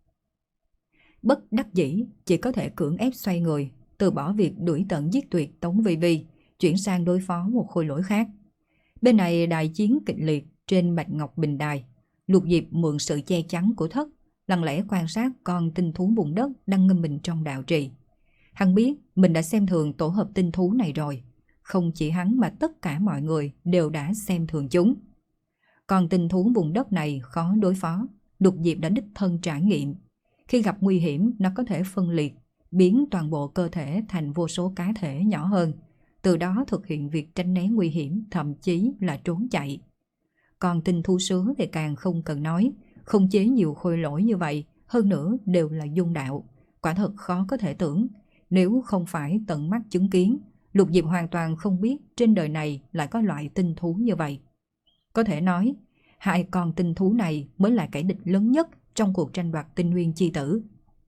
Bất đắc dĩ, chỉ có thể cưỡng ép xoay người, từ bỏ việc đuổi tận giết tuyệt Tống Vi Vi, chuyển sang đối phó một khôi lỗi khác. Bên này đại chiến kịch liệt trên Bạch Ngọc Bình Đài. Lục Diệp mượn sự che chắn của thất, lặng lẽ quan sát con tinh thú bùn đất đang ngâm mình trong đạo trì. Hắn biết mình đã xem thường tổ hợp tinh thú này rồi. Không chỉ hắn mà tất cả mọi người đều đã xem thường chúng. Còn tinh thú vùng đất này khó đối phó, Lục Diệp đã đích thân trải nghiệm. Khi gặp nguy hiểm, nó có thể phân liệt, biến toàn bộ cơ thể thành vô số cá thể nhỏ hơn, từ đó thực hiện việc tránh né nguy hiểm, thậm chí là trốn chạy. Còn tinh thú sứa thì càng không cần nói, khống chế nhiều khôi lỗi như vậy, hơn nữa đều là dung đạo. Quả thật khó có thể tưởng, nếu không phải tận mắt chứng kiến, Lục Diệp hoàn toàn không biết trên đời này lại có loại tinh thú như vậy. Có thể nói, hai con tinh thú này mới là kẻ địch lớn nhất trong cuộc tranh đoạt tinh nguyên chi tử.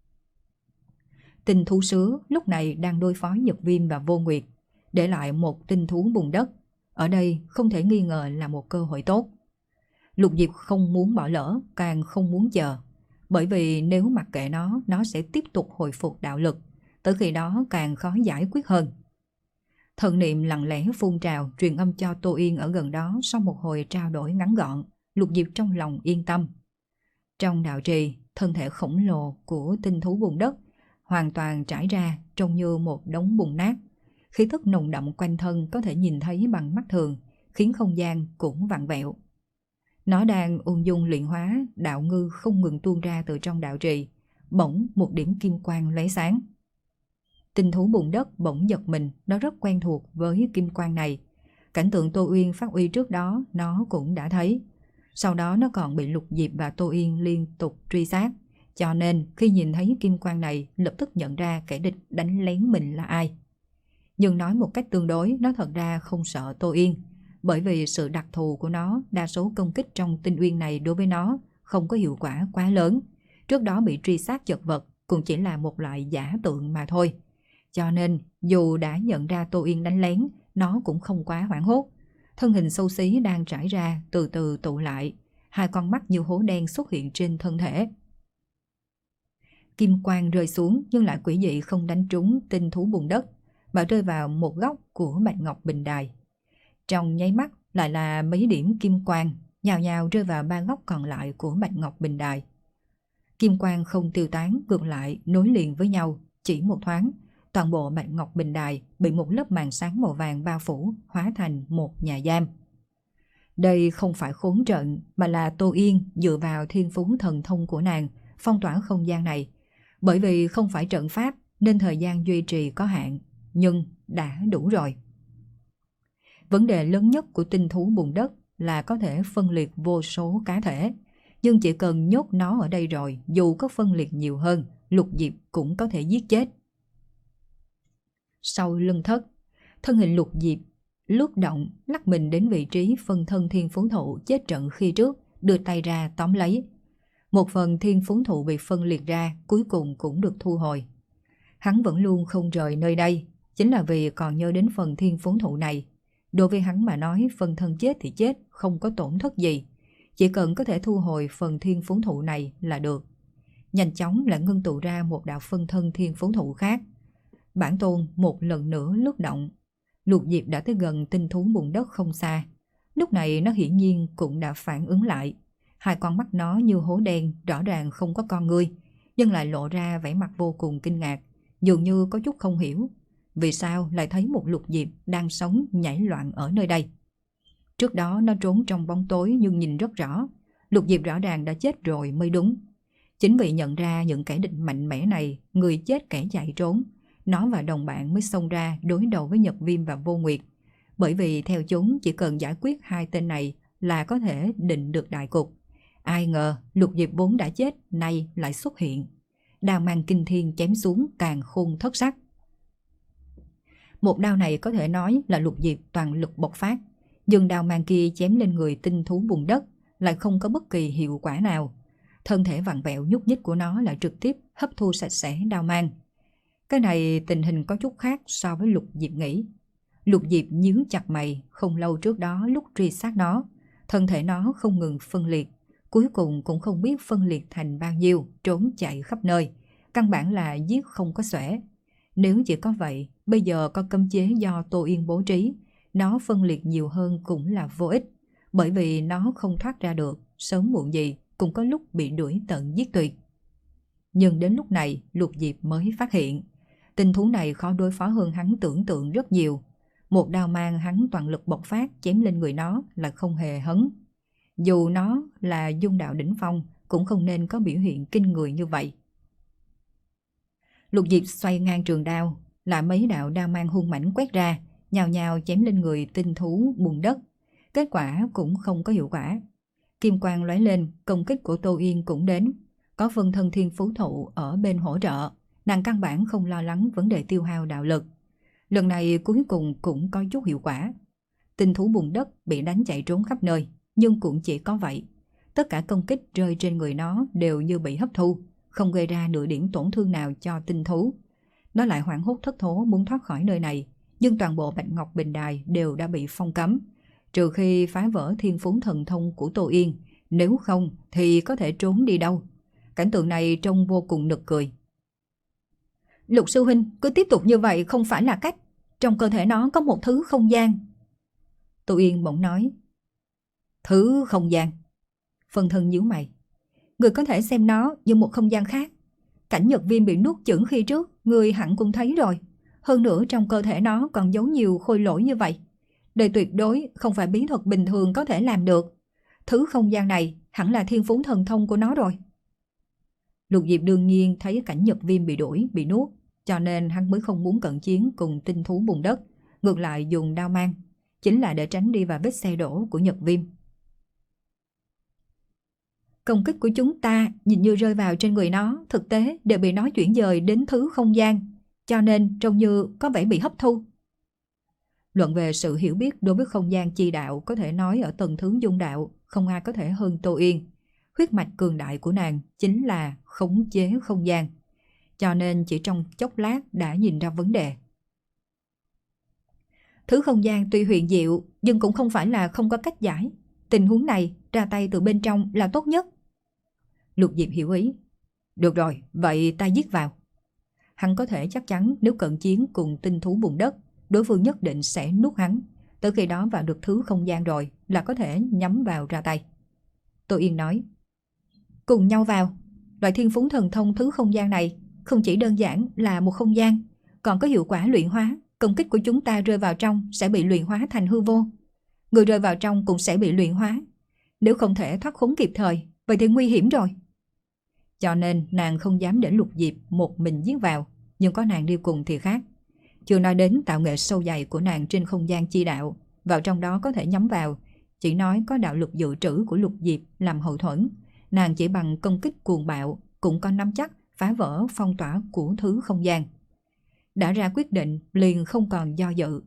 Tinh thú sứa lúc này đang đối phó Nhật Viêm và Vô Nguyệt, để lại một tinh thú bùn đất. Ở đây không thể nghi ngờ là một cơ hội tốt. Lục Diệp không muốn bỏ lỡ, càng không muốn chờ. Bởi vì nếu mặc kệ nó, nó sẽ tiếp tục hồi phục đạo lực. Tới khi đó càng khó giải quyết hơn. Thần niệm lặng lẽ phun trào, truyền âm cho Tô Yên ở gần đó. Sau một hồi trao đổi ngắn gọn, Lục Diệp trong lòng yên tâm. Trong đạo trì, thân thể khổng lồ của tinh thú bùn đất hoàn toàn trải ra trông như một đống bùn nát. Khí thức nồng đậm quanh thân có thể nhìn thấy bằng mắt thường, khiến không gian cũng vặn vẹo. Nó đang ung dung luyện hóa, đạo ngư không ngừng tuôn ra từ trong đạo trì. Bỗng một điểm kim quang lóe sáng. Tinh thú bùn đất bỗng giật mình, nó rất quen thuộc với kim quang này. Cảnh tượng Tô Uyên phát uy trước đó nó cũng đã thấy. Sau đó nó còn bị Lục Diệp và Tô Yên liên tục truy sát. Cho nên khi nhìn thấy kim quang này lập tức nhận ra kẻ địch đánh lén mình là ai. Nhưng nói một cách tương đối, nó thật ra không sợ Tô Yên. Bởi vì sự đặc thù của nó, đa số công kích trong tinh uyên này đối với nó không có hiệu quả quá lớn. Trước đó bị truy sát chật vật cũng chỉ là một loại giả tượng mà thôi. Cho nên dù đã nhận ra Tô Yên đánh lén, nó cũng không quá hoảng hốt. Thân hình xấu xí đang trải ra từ từ tụ lại, hai con mắt như hố đen xuất hiện trên thân thể. Kim quang rơi xuống nhưng lại quỷ dị không đánh trúng tinh thú bùn đất, mà rơi vào một góc của Bạch Ngọc Bình Đài. Trong nháy mắt lại là mấy điểm kim quang nhào nhào rơi vào ba góc còn lại của Bạch Ngọc Bình Đài. Kim quang không tiêu tán, ngược lại nối liền với nhau, chỉ một thoáng, toàn bộ Bạch Ngọc Bình Đài bị một lớp màn sáng màu vàng bao phủ, hóa thành một nhà giam. Đây không phải khốn trận, mà là Tô Yên dựa vào thiên phú thần thông của nàng phong tỏa không gian này. Bởi vì không phải trận pháp nên thời gian duy trì có hạn, nhưng đã đủ rồi. Vấn đề lớn nhất của tinh thú bùn đất là có thể phân liệt vô số cá thể, nhưng chỉ cần nhốt nó ở đây rồi, dù có phân liệt nhiều hơn, Lục Diệp cũng có thể giết chết. Sau lưng thất, thân hình Lục Diệp lướt động, lắc mình đến vị trí phân thân thiên phú thụ chết trận khi trước, đưa tay ra tóm lấy. Một phần thiên phú thụ bị phân liệt ra, cuối cùng cũng được thu hồi. Hắn vẫn luôn không rời nơi đây, chính là vì còn nhớ đến phần thiên phú thụ này. Đối với hắn mà nói, phân thân chết thì chết, không có tổn thất gì. Chỉ cần có thể thu hồi phần thiên phú thụ này là được. Nhanh chóng lại ngưng tụ ra một đạo phân thân thiên phú thụ khác. Bản tôn một lần nữa lướt động. Lục Diệp đã tới gần tinh thú bùn đất không xa. Lúc này nó hiển nhiên cũng đã phản ứng lại. Hai con mắt nó như hố đen, rõ ràng không có con ngươi, nhưng lại lộ ra vẻ mặt vô cùng kinh ngạc, dường như có chút không hiểu. Vì sao lại thấy một Lục Diệp đang sống nhảy loạn ở nơi đây? Trước đó nó trốn trong bóng tối nhưng nhìn rất rõ. Lục Diệp rõ ràng đã chết rồi mới đúng. Chính vì nhận ra những kẻ địch mạnh mẽ này, người chết kẻ chạy trốn, nó và đồng bạn mới xông ra đối đầu với Nhật Viêm và Vô Nguyệt. Bởi vì theo chúng chỉ cần giải quyết hai tên này là có thể định được đại cục. Ai ngờ Lục Diệp vốn đã chết, nay lại xuất hiện. Đao mang kinh thiên chém xuống càng khôn thất sắc. Một đao này có thể nói là Lục Diệp toàn lực bộc phát, nhưng đao mang kia chém lên người tinh thú bùn đất lại không có bất kỳ hiệu quả nào. Thân thể vặn vẹo nhúc nhích của nó lại trực tiếp hấp thu sạch sẽ đao mang. Cái này tình hình có chút khác so với Lục Diệp nghĩ. Lục Diệp nhíu chặt mày, không lâu trước đó lúc truy sát nó, thân thể nó không ngừng phân liệt, cuối cùng cũng không biết phân liệt thành bao nhiêu, trốn chạy khắp nơi, căn bản là giết không có xuể. Nếu chỉ có vậy, bây giờ có cấm chế do Tô Yên bố trí, nó phân liệt nhiều hơn cũng là vô ích, bởi vì nó không thoát ra được, sớm muộn gì cũng có lúc bị đuổi tận giết tuyệt. Nhưng đến lúc này Lục Diệp mới phát hiện, tinh thú này khó đối phó hơn hắn tưởng tượng rất nhiều. Một đao mang hắn toàn lực bộc phát chém lên người nó là không hề hấn. Dù nó là dung đạo đỉnh phong cũng không nên có biểu hiện kinh người như vậy. Lục Diệp xoay ngang trường đao, là mấy đạo đao mang hung mãnh quét ra, nhào nhào chém lên người tinh thú bùn đất. Kết quả cũng không có hiệu quả. Kim quang lóe lên, công kích của Tô Yên cũng đến. Có phân thân thiên phú thụ ở bên hỗ trợ, nàng căn bản không lo lắng vấn đề tiêu hao đạo lực. Lần này cuối cùng cũng có chút hiệu quả. Tinh thú bùn đất bị đánh chạy trốn khắp nơi, nhưng cũng chỉ có vậy. Tất cả công kích rơi trên người nó đều như bị hấp thu, không gây ra nửa điểm tổn thương nào cho tinh thú. Nó lại hoảng hốt thất thố muốn thoát khỏi nơi này, nhưng toàn bộ Bạch Ngọc Bình Đài đều đã bị phong cấm, trừ khi phá vỡ thiên phú thần thông của Tô Yên, nếu không thì có thể trốn đi đâu. Cảnh tượng này trông vô cùng nực cười. Lục sư huynh, cứ tiếp tục như vậy không phải là cách. Trong cơ thể nó có một thứ không gian. Tô Yên bỗng nói. Thứ không gian? Phân thân nhíu mày. Người có thể xem nó như một không gian khác. Cảnh Nhật Viêm bị nuốt chửng khi trước, người hẳn cũng thấy rồi. Hơn nữa trong cơ thể nó còn giấu nhiều khôi lỗi như vậy. Đây tuyệt đối không phải bí thuật bình thường có thể làm được. Thứ không gian này hẳn là thiên phú thần thông của nó rồi. Lục Diệp đương nhiên thấy cảnh Nhật Viêm bị đuổi, bị nuốt, cho nên hắn mới không muốn cận chiến cùng tinh thú bùn đất, ngược lại dùng đao mang, chính là để tránh đi vào vết xe đổ của Nhật Viêm. Công kích của chúng ta nhìn như rơi vào trên người nó, thực tế đều bị nó chuyển dời đến thứ không gian, cho nên trông như có vẻ bị hấp thu. Luận về sự hiểu biết đối với không gian chi đạo, có thể nói ở tầng thứ dung đạo, không ai có thể hơn Tô Yên. Huyết mạch cường đại của nàng chính là khống chế không gian. Cho nên chỉ trong chốc lát đã nhìn ra vấn đề. Thứ không gian tuy huyền diệu, nhưng cũng không phải là không có cách giải. Tình huống này, ra tay từ bên trong là tốt nhất. Lục Diệp hiểu ý. Được rồi, vậy ta giết vào. Hắn có thể chắc chắn nếu cận chiến cùng tinh thú bùn đất, đối phương nhất định sẽ nuốt hắn. Tới khi đó vào được thứ không gian rồi là có thể nhắm vào ra tay. Tô Yên nói. Cùng nhau vào. Loại thiên phú thần thông thứ không gian này không chỉ đơn giản là một không gian, còn có hiệu quả luyện hóa. Công kích của chúng ta rơi vào trong sẽ bị luyện hóa thành hư vô. Người rơi vào trong cũng sẽ bị luyện hóa. Nếu không thể thoát khốn kịp thời, vậy thì nguy hiểm rồi. Cho nên nàng không dám để Lục Diệp một mình giết vào, nhưng có nàng đi cùng thì khác. Chưa nói đến tạo nghệ sâu dày của nàng trên không gian chi đạo, vào trong đó có thể nhắm vào. Chỉ nói có đạo lực dự trữ của Lục Diệp làm hậu thuẫn, nàng chỉ bằng công kích cuồng bạo cũng có nắm chắc phá vỡ phong tỏa của thứ không gian. Đã ra quyết định liền không còn do dự.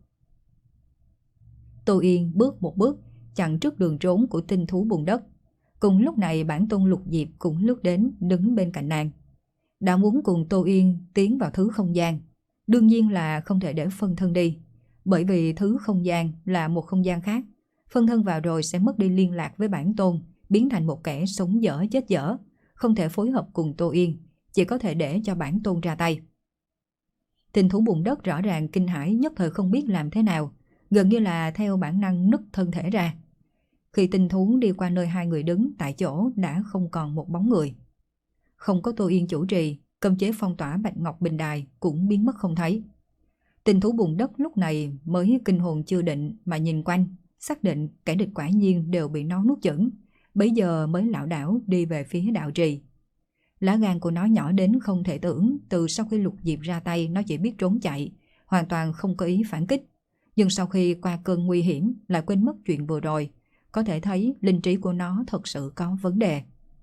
Tô Yên bước một bước chặn trước đường trốn của tinh thú bùn đất. Cùng lúc này bản tôn Lục Diệp cũng lướt đến đứng bên cạnh nàng. Đã muốn cùng Tô Yên tiến vào thứ không gian, đương nhiên là không thể để phân thân đi. Bởi vì thứ không gian là một không gian khác, phân thân vào rồi sẽ mất đi liên lạc với bản tôn, biến thành một kẻ sống dở chết dở, không thể phối hợp cùng Tô Yên, chỉ có thể để cho bản tôn ra tay. Tinh thú bùn đất rõ ràng kinh hãi, nhất thời không biết làm thế nào, gần như là theo bản năng nứt thân thể ra. Khi tinh thú đi qua nơi hai người đứng, tại chỗ đã không còn một bóng người. Không có Tô Yên chủ trì, cấm chế phong tỏa Bạch Ngọc Bình Đài cũng biến mất không thấy. Tinh thú bùn đất lúc này mới kinh hồn chưa định mà nhìn quanh, xác định kẻ địch quả nhiên đều bị nó nuốt chửng, bấy giờ mới lảo đảo đi về phía đạo trì. Lá gan của nó nhỏ đến không thể tưởng, từ sau khi Lục Diệp ra tay nó chỉ biết trốn chạy, hoàn toàn không có ý phản kích. Nhưng sau khi qua cơn nguy hiểm lại quên mất chuyện vừa rồi, có thể thấy linh trí của nó thật sự có vấn đề.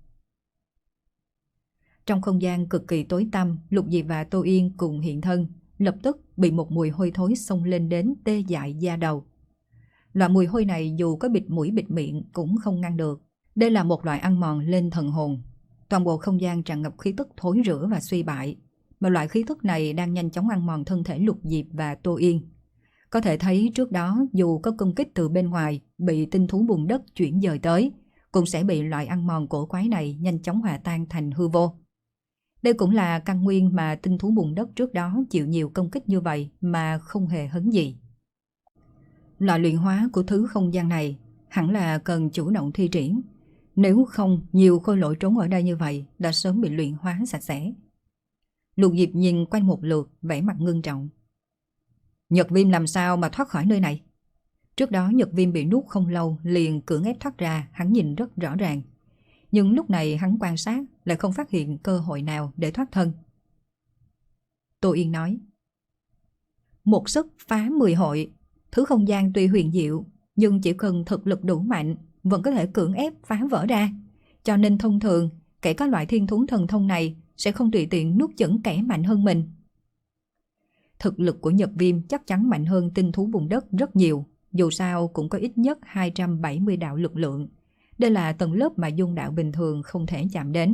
Trong không gian cực kỳ tối tăm, Lục Diệp và Tô Yên cùng hiện thân, lập tức bị một mùi hôi thối xông lên đến tê dại da đầu. Loại mùi hôi này dù có bịt mũi bịt miệng cũng không ngăn được. Đây là một loại ăn mòn lên thần hồn. Toàn bộ không gian tràn ngập khí tức thối rữa và suy bại, mà loại khí tức này đang nhanh chóng ăn mòn thân thể Lục Diệp và Tô Yên. Có thể thấy trước đó dù có công kích từ bên ngoài bị tinh thú bùn đất chuyển dời tới, cũng sẽ bị loại ăn mòn cổ quái này nhanh chóng hòa tan thành hư vô. Đây cũng là căn nguyên mà tinh thú bùn đất trước đó chịu nhiều công kích như vậy mà không hề hấn gì. Loại luyện hóa của thứ không gian này hẳn là cần chủ động thi triển. Nếu không, nhiều khôi lỗi trốn ở đây như vậy đã sớm bị luyện hóa sạch sẽ. Lục Diệp nhìn quanh một lượt, vẻ mặt ngưng trọng. Nhật Viêm làm sao mà thoát khỏi nơi này? Trước đó Nhật Viêm bị nuốt không lâu liền cưỡng ép thoát ra, hắn nhìn rất rõ ràng. Nhưng lúc này hắn quan sát lại không phát hiện cơ hội nào để thoát thân. Tô Yên nói. Một sức phá mười hội, thứ không gian tuy huyền diệu, nhưng chỉ cần thực lực đủ mạnh vẫn có thể cưỡng ép phá vỡ ra. Cho nên thông thường, kẻ có loại thiên thú thần thông này sẽ không tùy tiện nuốt chửng kẻ mạnh hơn mình. Thực lực của Nhật Viêm chắc chắn mạnh hơn tinh thú bùn đất rất nhiều, dù sao cũng có ít nhất hai trăm bảy mươi đạo lực lượng. Đây là tầng lớp mà dung đạo bình thường không thể chạm đến.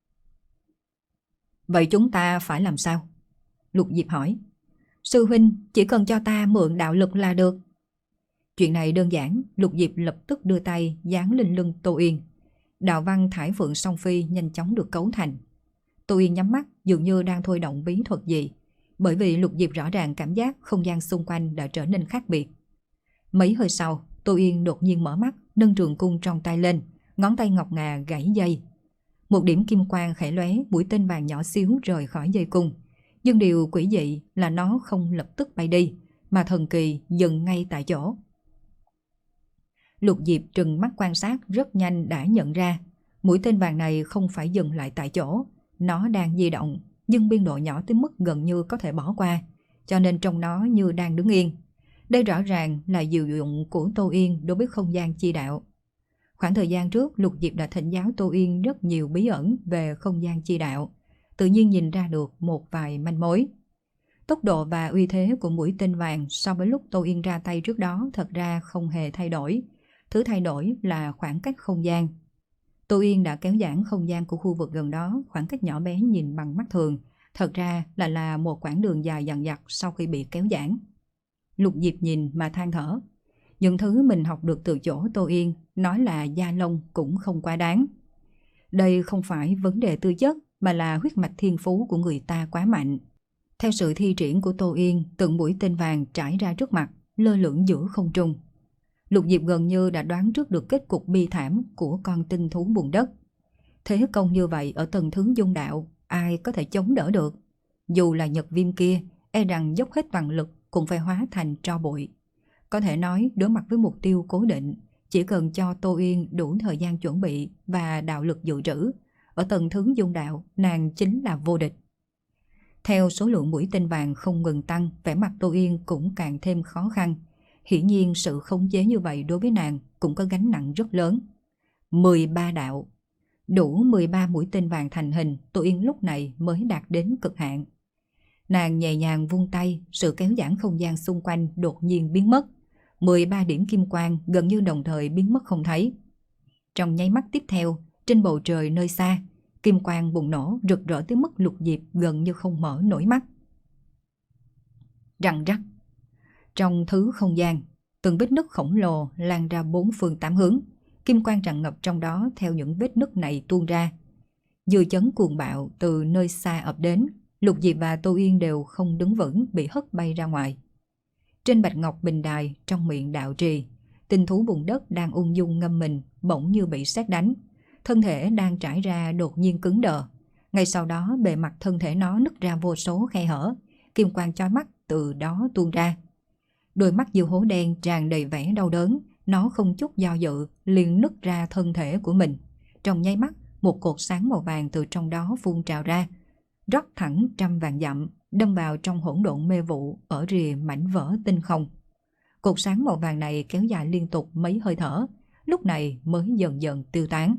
Vậy chúng ta phải làm sao? Lục Diệp hỏi. Sư huynh, chỉ cần cho ta mượn đạo lực là được. Chuyện này đơn giản, Lục Diệp lập tức đưa tay dán lên lưng Tô Yên. Đạo văn thải phượng song phi nhanh chóng được cấu thành. Tô Yên nhắm mắt dường như đang thôi động bí thuật gì, bởi vì Lục Diệp rõ ràng cảm giác không gian xung quanh đã trở nên khác biệt. Mấy hơi sau, Tô Yên đột nhiên mở mắt, nâng trường cung trong tay lên, ngón tay ngọc ngà gãy dây. Một điểm kim quang khẽ lóe, mũi tên vàng nhỏ xíu rời khỏi dây cung. Nhưng điều quỷ dị là nó không lập tức bay đi, mà thần kỳ dừng ngay tại chỗ. Lục Diệp trừng mắt quan sát rất nhanh đã nhận ra, mũi tên vàng này không phải dừng lại tại chỗ, nó đang di động, nhưng biên độ nhỏ tới mức gần như có thể bỏ qua, cho nên trông nó như đang đứng yên. Đây rõ ràng là diệu dụng của Tô Yên đối với không gian chi đạo. Khoảng thời gian trước, Lục Diệp đã thỉnh giáo Tô Yên rất nhiều bí ẩn về không gian chi đạo, tự nhiên nhìn ra được một vài manh mối. Tốc độ và uy thế của mũi tên vàng so với lúc Tô Yên ra tay trước đó thật ra không hề thay đổi. Thứ thay đổi là khoảng cách không gian. Tô Yên đã kéo giãn không gian của khu vực gần đó, khoảng cách nhỏ bé nhìn bằng mắt thường, thật ra là là một quãng đường dài dằng dặc sau khi bị kéo giãn. Lục Diệp nhìn mà than thở. Những thứ mình học được từ chỗ Tô Yên, nói là da lông cũng không quá đáng. Đây không phải vấn đề tư chất, mà là huyết mạch thiên phú của người ta quá mạnh. Theo sự thi triển của Tô Yên, từng mũi tên vàng trải ra trước mặt, lơ lửng giữa không trung. Lục Diệp gần như đã đoán trước được kết cục bi thảm của con tinh thú bùn đất. Thế công như vậy ở tầng thứ dung đạo, ai có thể chống đỡ được? Dù là Nhật Viêm kia, e rằng dốc hết toàn lực cũng phải hóa thành tro bụi. Có thể nói, đối mặt với mục tiêu cố định, chỉ cần cho Tô Yên đủ thời gian chuẩn bị và đạo lực dự trữ, ở tầng thứ dung đạo, nàng chính là vô địch. Theo số lượng mũi tên vàng không ngừng tăng, vẻ mặt Tô Yên cũng càng thêm khó khăn. Hiển nhiên sự khống chế như vậy đối với nàng cũng có gánh nặng rất lớn. mười ba đạo. Đủ mười ba mũi tên vàng thành hình, Tô Yên lúc này mới đạt đến cực hạn. Nàng nhẹ nhàng vung tay, sự kéo giãn không gian xung quanh đột nhiên biến mất. mười ba điểm kim quang gần như đồng thời biến mất không thấy. Trong nháy mắt tiếp theo, trên bầu trời nơi xa, kim quang bùng nổ rực rỡ tới mức Lục Diệp gần như không mở nổi mắt. Răng rắc. Trong thứ không gian, từng vết nứt khổng lồ lan ra bốn phương tám hướng, kim quang tràn ngập trong đó theo những vết nứt này tuôn ra. Dư chấn cuồng bạo từ nơi xa ập đến, Lục Diệp và Tô Yên đều không đứng vững, bị hất bay ra ngoài. Trên bạch ngọc bình đài, trong miệng đạo trì, tinh thú bùn đất đang ung dung ngâm mình, bỗng như bị sét đánh. Thân thể đang trải ra đột nhiên cứng đờ. Ngay sau đó bề mặt thân thể nó nứt ra vô số khe hở, kim quang chói mắt từ đó tuôn ra. Đôi mắt dư hố đen tràn đầy vẻ đau đớn, nó không chút do dự liền nứt ra thân thể của mình. Trong nháy mắt, một cột sáng màu vàng từ trong đó phun trào ra, rót thẳng trăm vạn dặm, đâm vào trong hỗn độn mê vụ ở rìa mảnh vỡ tinh không. Cột sáng màu vàng này kéo dài liên tục mấy hơi thở, lúc này mới dần dần tiêu tán.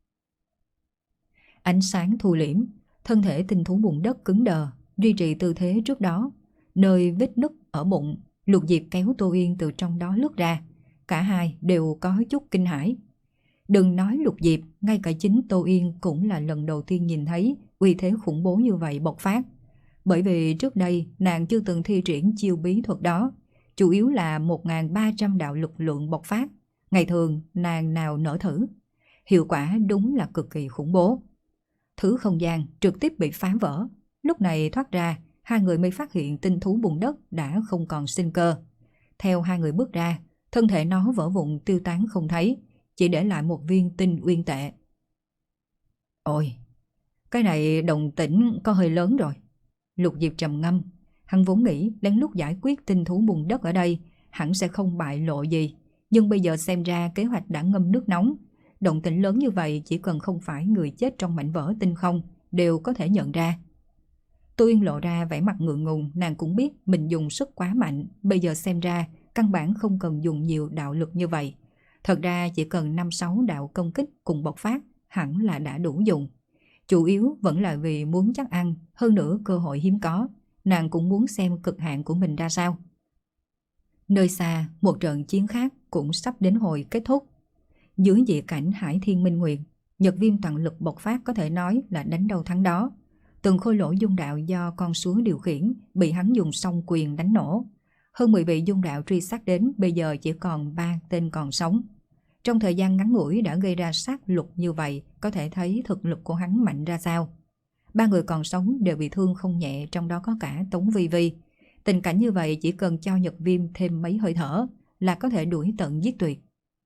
Ánh sáng thu liễm, thân thể tinh thú bùn đất cứng đờ, duy trì tư thế trước đó. Nơi vết nứt ở bụng, Lục Diệp kéo Tô Yên từ trong đó lướt ra. Cả hai đều có chút kinh hãi. Đừng nói Lục Diệp, ngay cả chính Tô Yên cũng là lần đầu tiên nhìn thấy uy thế khủng bố như vậy bộc phát. Bởi vì trước đây nàng chưa từng thi triển chiêu bí thuật đó, chủ yếu là một nghìn ba trăm đạo lực lượng bộc phát. Ngày thường nàng nào nỡ thử. Hiệu quả đúng là cực kỳ khủng bố. Thứ không gian trực tiếp bị phá vỡ. Lúc này thoát ra, hai người mới phát hiện tinh thú bùn đất đã không còn sinh cơ. Theo hai người bước ra, thân thể nó vỡ vụn tiêu tán không thấy, chỉ để lại một viên tinh uyên tệ. Ôi, cái này động tĩnh có hơi lớn rồi. Lục Diệp trầm ngâm, hắn vốn nghĩ lén lút giải quyết tinh thú bùn đất ở đây hẳn sẽ không bại lộ gì, nhưng bây giờ xem ra kế hoạch đã ngâm nước nóng. Động tĩnh lớn như vậy chỉ cần không phải người chết trong mảnh vỡ tinh không đều có thể nhận ra. Tô Yên lộ ra vẻ mặt ngượng ngùng, nàng cũng biết mình dùng sức quá mạnh, bây giờ xem ra căn bản không cần dùng nhiều đạo lực như vậy. Thật ra chỉ cần năm sáu đạo công kích cùng bộc phát hẳn là đã đủ dùng. Chủ yếu vẫn là vì muốn chắc ăn, hơn nữa cơ hội hiếm có, nàng cũng muốn xem cực hạn của mình ra sao. Nơi xa, một trận chiến khác cũng sắp đến hồi kết thúc. Dưới dị cảnh Hải Thiên Minh Nguyệt, Nhật Viêm toàn lực bộc phát có thể nói là đánh đâu thắng đó. Từng khôi lỗi dung đạo do con suối điều khiển bị hắn dùng song quyền đánh nổ. Hơn mười vị dung đạo truy sát đến, bây giờ chỉ còn ba tên còn sống. Trong thời gian ngắn ngủi đã gây ra sát lục như vậy, có thể thấy thực lực của hắn mạnh ra sao. Ba người còn sống đều bị thương không nhẹ, trong đó có cả Tống Vi Vi. Tình cảnh như vậy chỉ cần cho Nhật Viêm thêm mấy hơi thở là có thể đuổi tận giết tuyệt.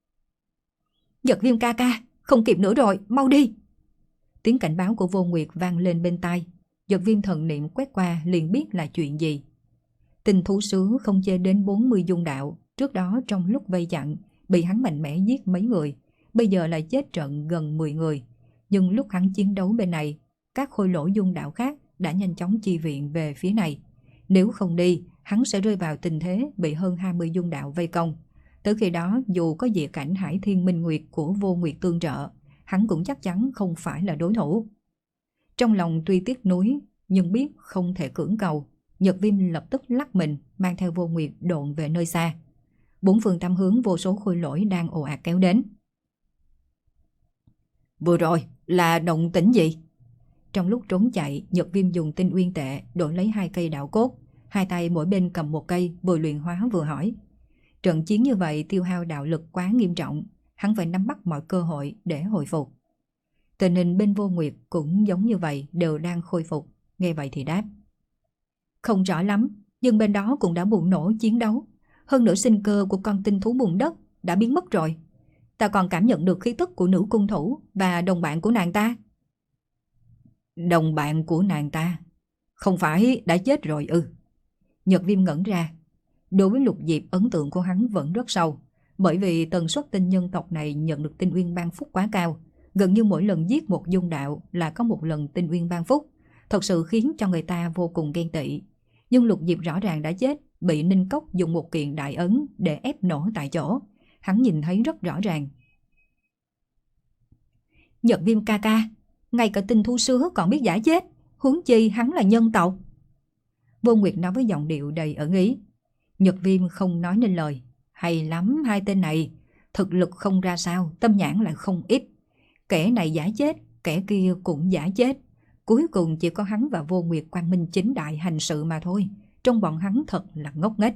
Nhật Viêm ca ca, không kịp nữa rồi, mau đi! Tiếng cảnh báo của Vô Nguyệt vang lên bên tai. Nhật Viêm thần niệm quét qua liền biết là chuyện gì. Tinh thú sứ không chê đến bốn mươi dung đạo, trước đó trong lúc vây chặn bị hắn mạnh mẽ giết mấy người, bây giờ lại chết trận gần mười người. Nhưng lúc hắn chiến đấu bên này, các khôi lỗi dung đạo khác đã nhanh chóng chi viện về phía này. Nếu không đi, hắn sẽ rơi vào tình thế bị hơn hai mươi dung đạo vây công. Tới khi đó, dù có dị cảnh Hải Thiên Minh Nguyệt của Vô Nguyệt tương trợ, hắn cũng chắc chắn không phải là đối thủ. Trong lòng tuy tiếc nuối, nhưng biết không thể cưỡng cầu, Nhật Viêm lập tức lắc mình, mang theo Vô Nguyệt độn về nơi xa. Bốn phương tám hướng vô số khôi lỗi đang ồ ạt kéo đến. Vừa rồi là động tĩnh gì? Trong lúc trốn chạy, Nhật Viêm dùng tinh uyên tệ đổi lấy hai cây đạo cốt, hai tay mỗi bên cầm một cây, vừa luyện hóa vừa hỏi. Trận chiến như vậy tiêu hao đạo lực quá nghiêm trọng, hắn phải nắm bắt mọi cơ hội để hồi phục. Tình hình bên Vô Nguyệt cũng giống như vậy, đều đang khôi phục. Nghe vậy thì đáp. Không rõ lắm, nhưng bên đó cũng đã bùng nổ chiến đấu. Hơn nữa sinh cơ của con tinh thú bùn đất đã biến mất rồi. Ta còn cảm nhận được khí tức của nữ cung thủ và đồng bạn của nàng ta. Đồng bạn của nàng ta? Không phải đã chết rồi ư? Nhật Viêm ngẩn ra. Đối với Lục Diệp, ấn tượng của hắn vẫn rất sâu, bởi vì tần suất tinh nhân tộc này nhận được tinh uyên ban phúc quá cao. Gần như mỗi lần giết một dung đạo là có một lần tinh uyên ban phúc, thật sự khiến cho người ta vô cùng ghen tị. Nhưng Lục Diệp rõ ràng đã chết, bị Ninh Cốc dùng một kiện đại ấn để ép nổ tại chỗ. Hắn nhìn thấy rất rõ ràng. Nhật Viêm ca ca, ngay cả tinh thú sứa còn biết giả chết, huống chi hắn là nhân tộc. Vô Nguyệt nói với giọng điệu đầy ẩn ý. Nhật Viêm không nói nên lời. Hay lắm hai tên này, thực lực không ra sao, tâm nhãn lại không ít. Kẻ này giả chết, kẻ kia cũng giả chết. Cuối cùng chỉ có hắn và Vô Nguyệt quang minh chính đại hành sự mà thôi. Trong bọn hắn thật là ngốc nghếch.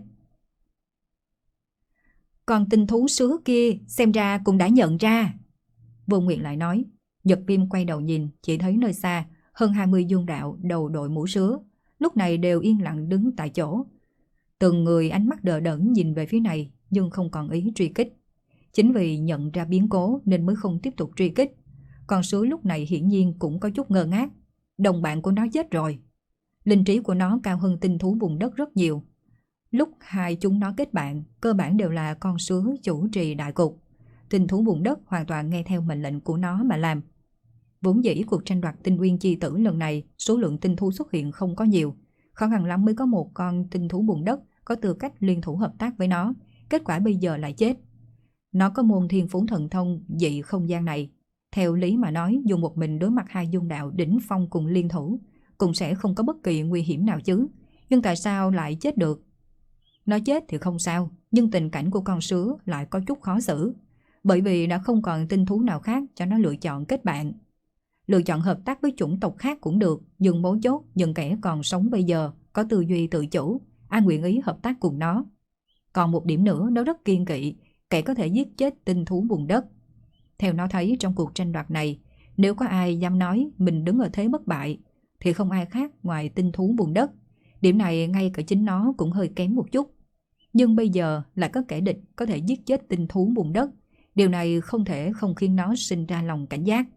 Còn tinh thú sứa kia xem ra cũng đã nhận ra. Vô Nguyệt lại nói. Nhật Viêm quay đầu nhìn, chỉ thấy nơi xa hơn hai mươi dung đạo đầu đội mũ sứa, lúc này đều yên lặng đứng tại chỗ. Từng người ánh mắt đờ đẫn nhìn về phía này, nhưng không còn ý truy kích. Chính vì nhận ra biến cố nên mới không tiếp tục truy kích. Con sứa lúc này hiển nhiên cũng có chút ngơ ngác. Đồng bạn của nó chết rồi. Linh trí của nó cao hơn tinh thú vùng đất rất nhiều. Lúc hai chúng nó kết bạn, cơ bản đều là con sứa chủ trì đại cục. Tinh thú vùng đất hoàn toàn nghe theo mệnh lệnh của nó mà làm. Vốn dĩ cuộc tranh đoạt tinh uyên chi tử lần này, số lượng tinh thú xuất hiện không có nhiều. Khó khăn lắm mới có một con tinh thú bùn đất có tư cách liên thủ hợp tác với nó. Kết quả bây giờ lại chết. Nó có môn thiên phú thần thông dị không gian này. Theo lý mà nói, dùng một mình đối mặt hai dung đạo đỉnh phong cùng liên thủ, cũng sẽ không có bất kỳ nguy hiểm nào chứ. Nhưng tại sao lại chết được? Nó chết thì không sao, nhưng tình cảnh của con sứa lại có chút khó xử. Bởi vì đã không còn tinh thú nào khác cho nó lựa chọn kết bạn. Lựa chọn hợp tác với chủng tộc khác cũng được, nhưng mấu chốt những kẻ còn sống bây giờ có tư duy tự chủ, ai nguyện ý hợp tác cùng nó. Còn một điểm nữa, nó rất kiên kỵ kẻ có thể giết chết tinh thú bùn đất. Theo nó thấy trong cuộc tranh đoạt này, nếu có ai dám nói mình đứng ở thế bất bại thì không ai khác ngoài tinh thú bùn đất. Điểm này ngay cả chính nó cũng hơi kém một chút. Nhưng bây giờ lại có kẻ địch có thể giết chết tinh thú bùn đất. Điều này không thể không khiến nó sinh ra lòng cảnh giác.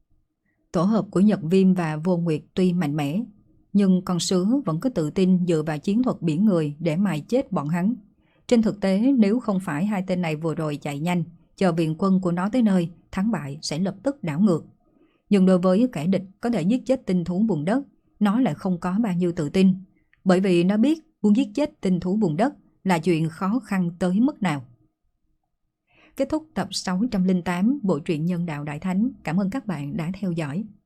Tổ hợp của Nhật Viêm và Vô Nguyệt tuy mạnh mẽ, nhưng con sứa vẫn có tự tin dựa vào chiến thuật biển người để mài chết bọn hắn. Trên thực tế, nếu không phải hai tên này vừa rồi chạy nhanh, chờ viện quân của nó tới nơi, thắng bại sẽ lập tức đảo ngược. Nhưng đối với kẻ địch có thể giết chết tinh thú bùn đất, nó lại không có bao nhiêu tự tin, bởi vì nó biết muốn giết chết tinh thú bùn đất là chuyện khó khăn tới mức nào. Kết thúc tập sáu trăm lẻ tám Bộ truyện Nhân Đạo Đại Thánh. Cảm ơn các bạn đã theo dõi.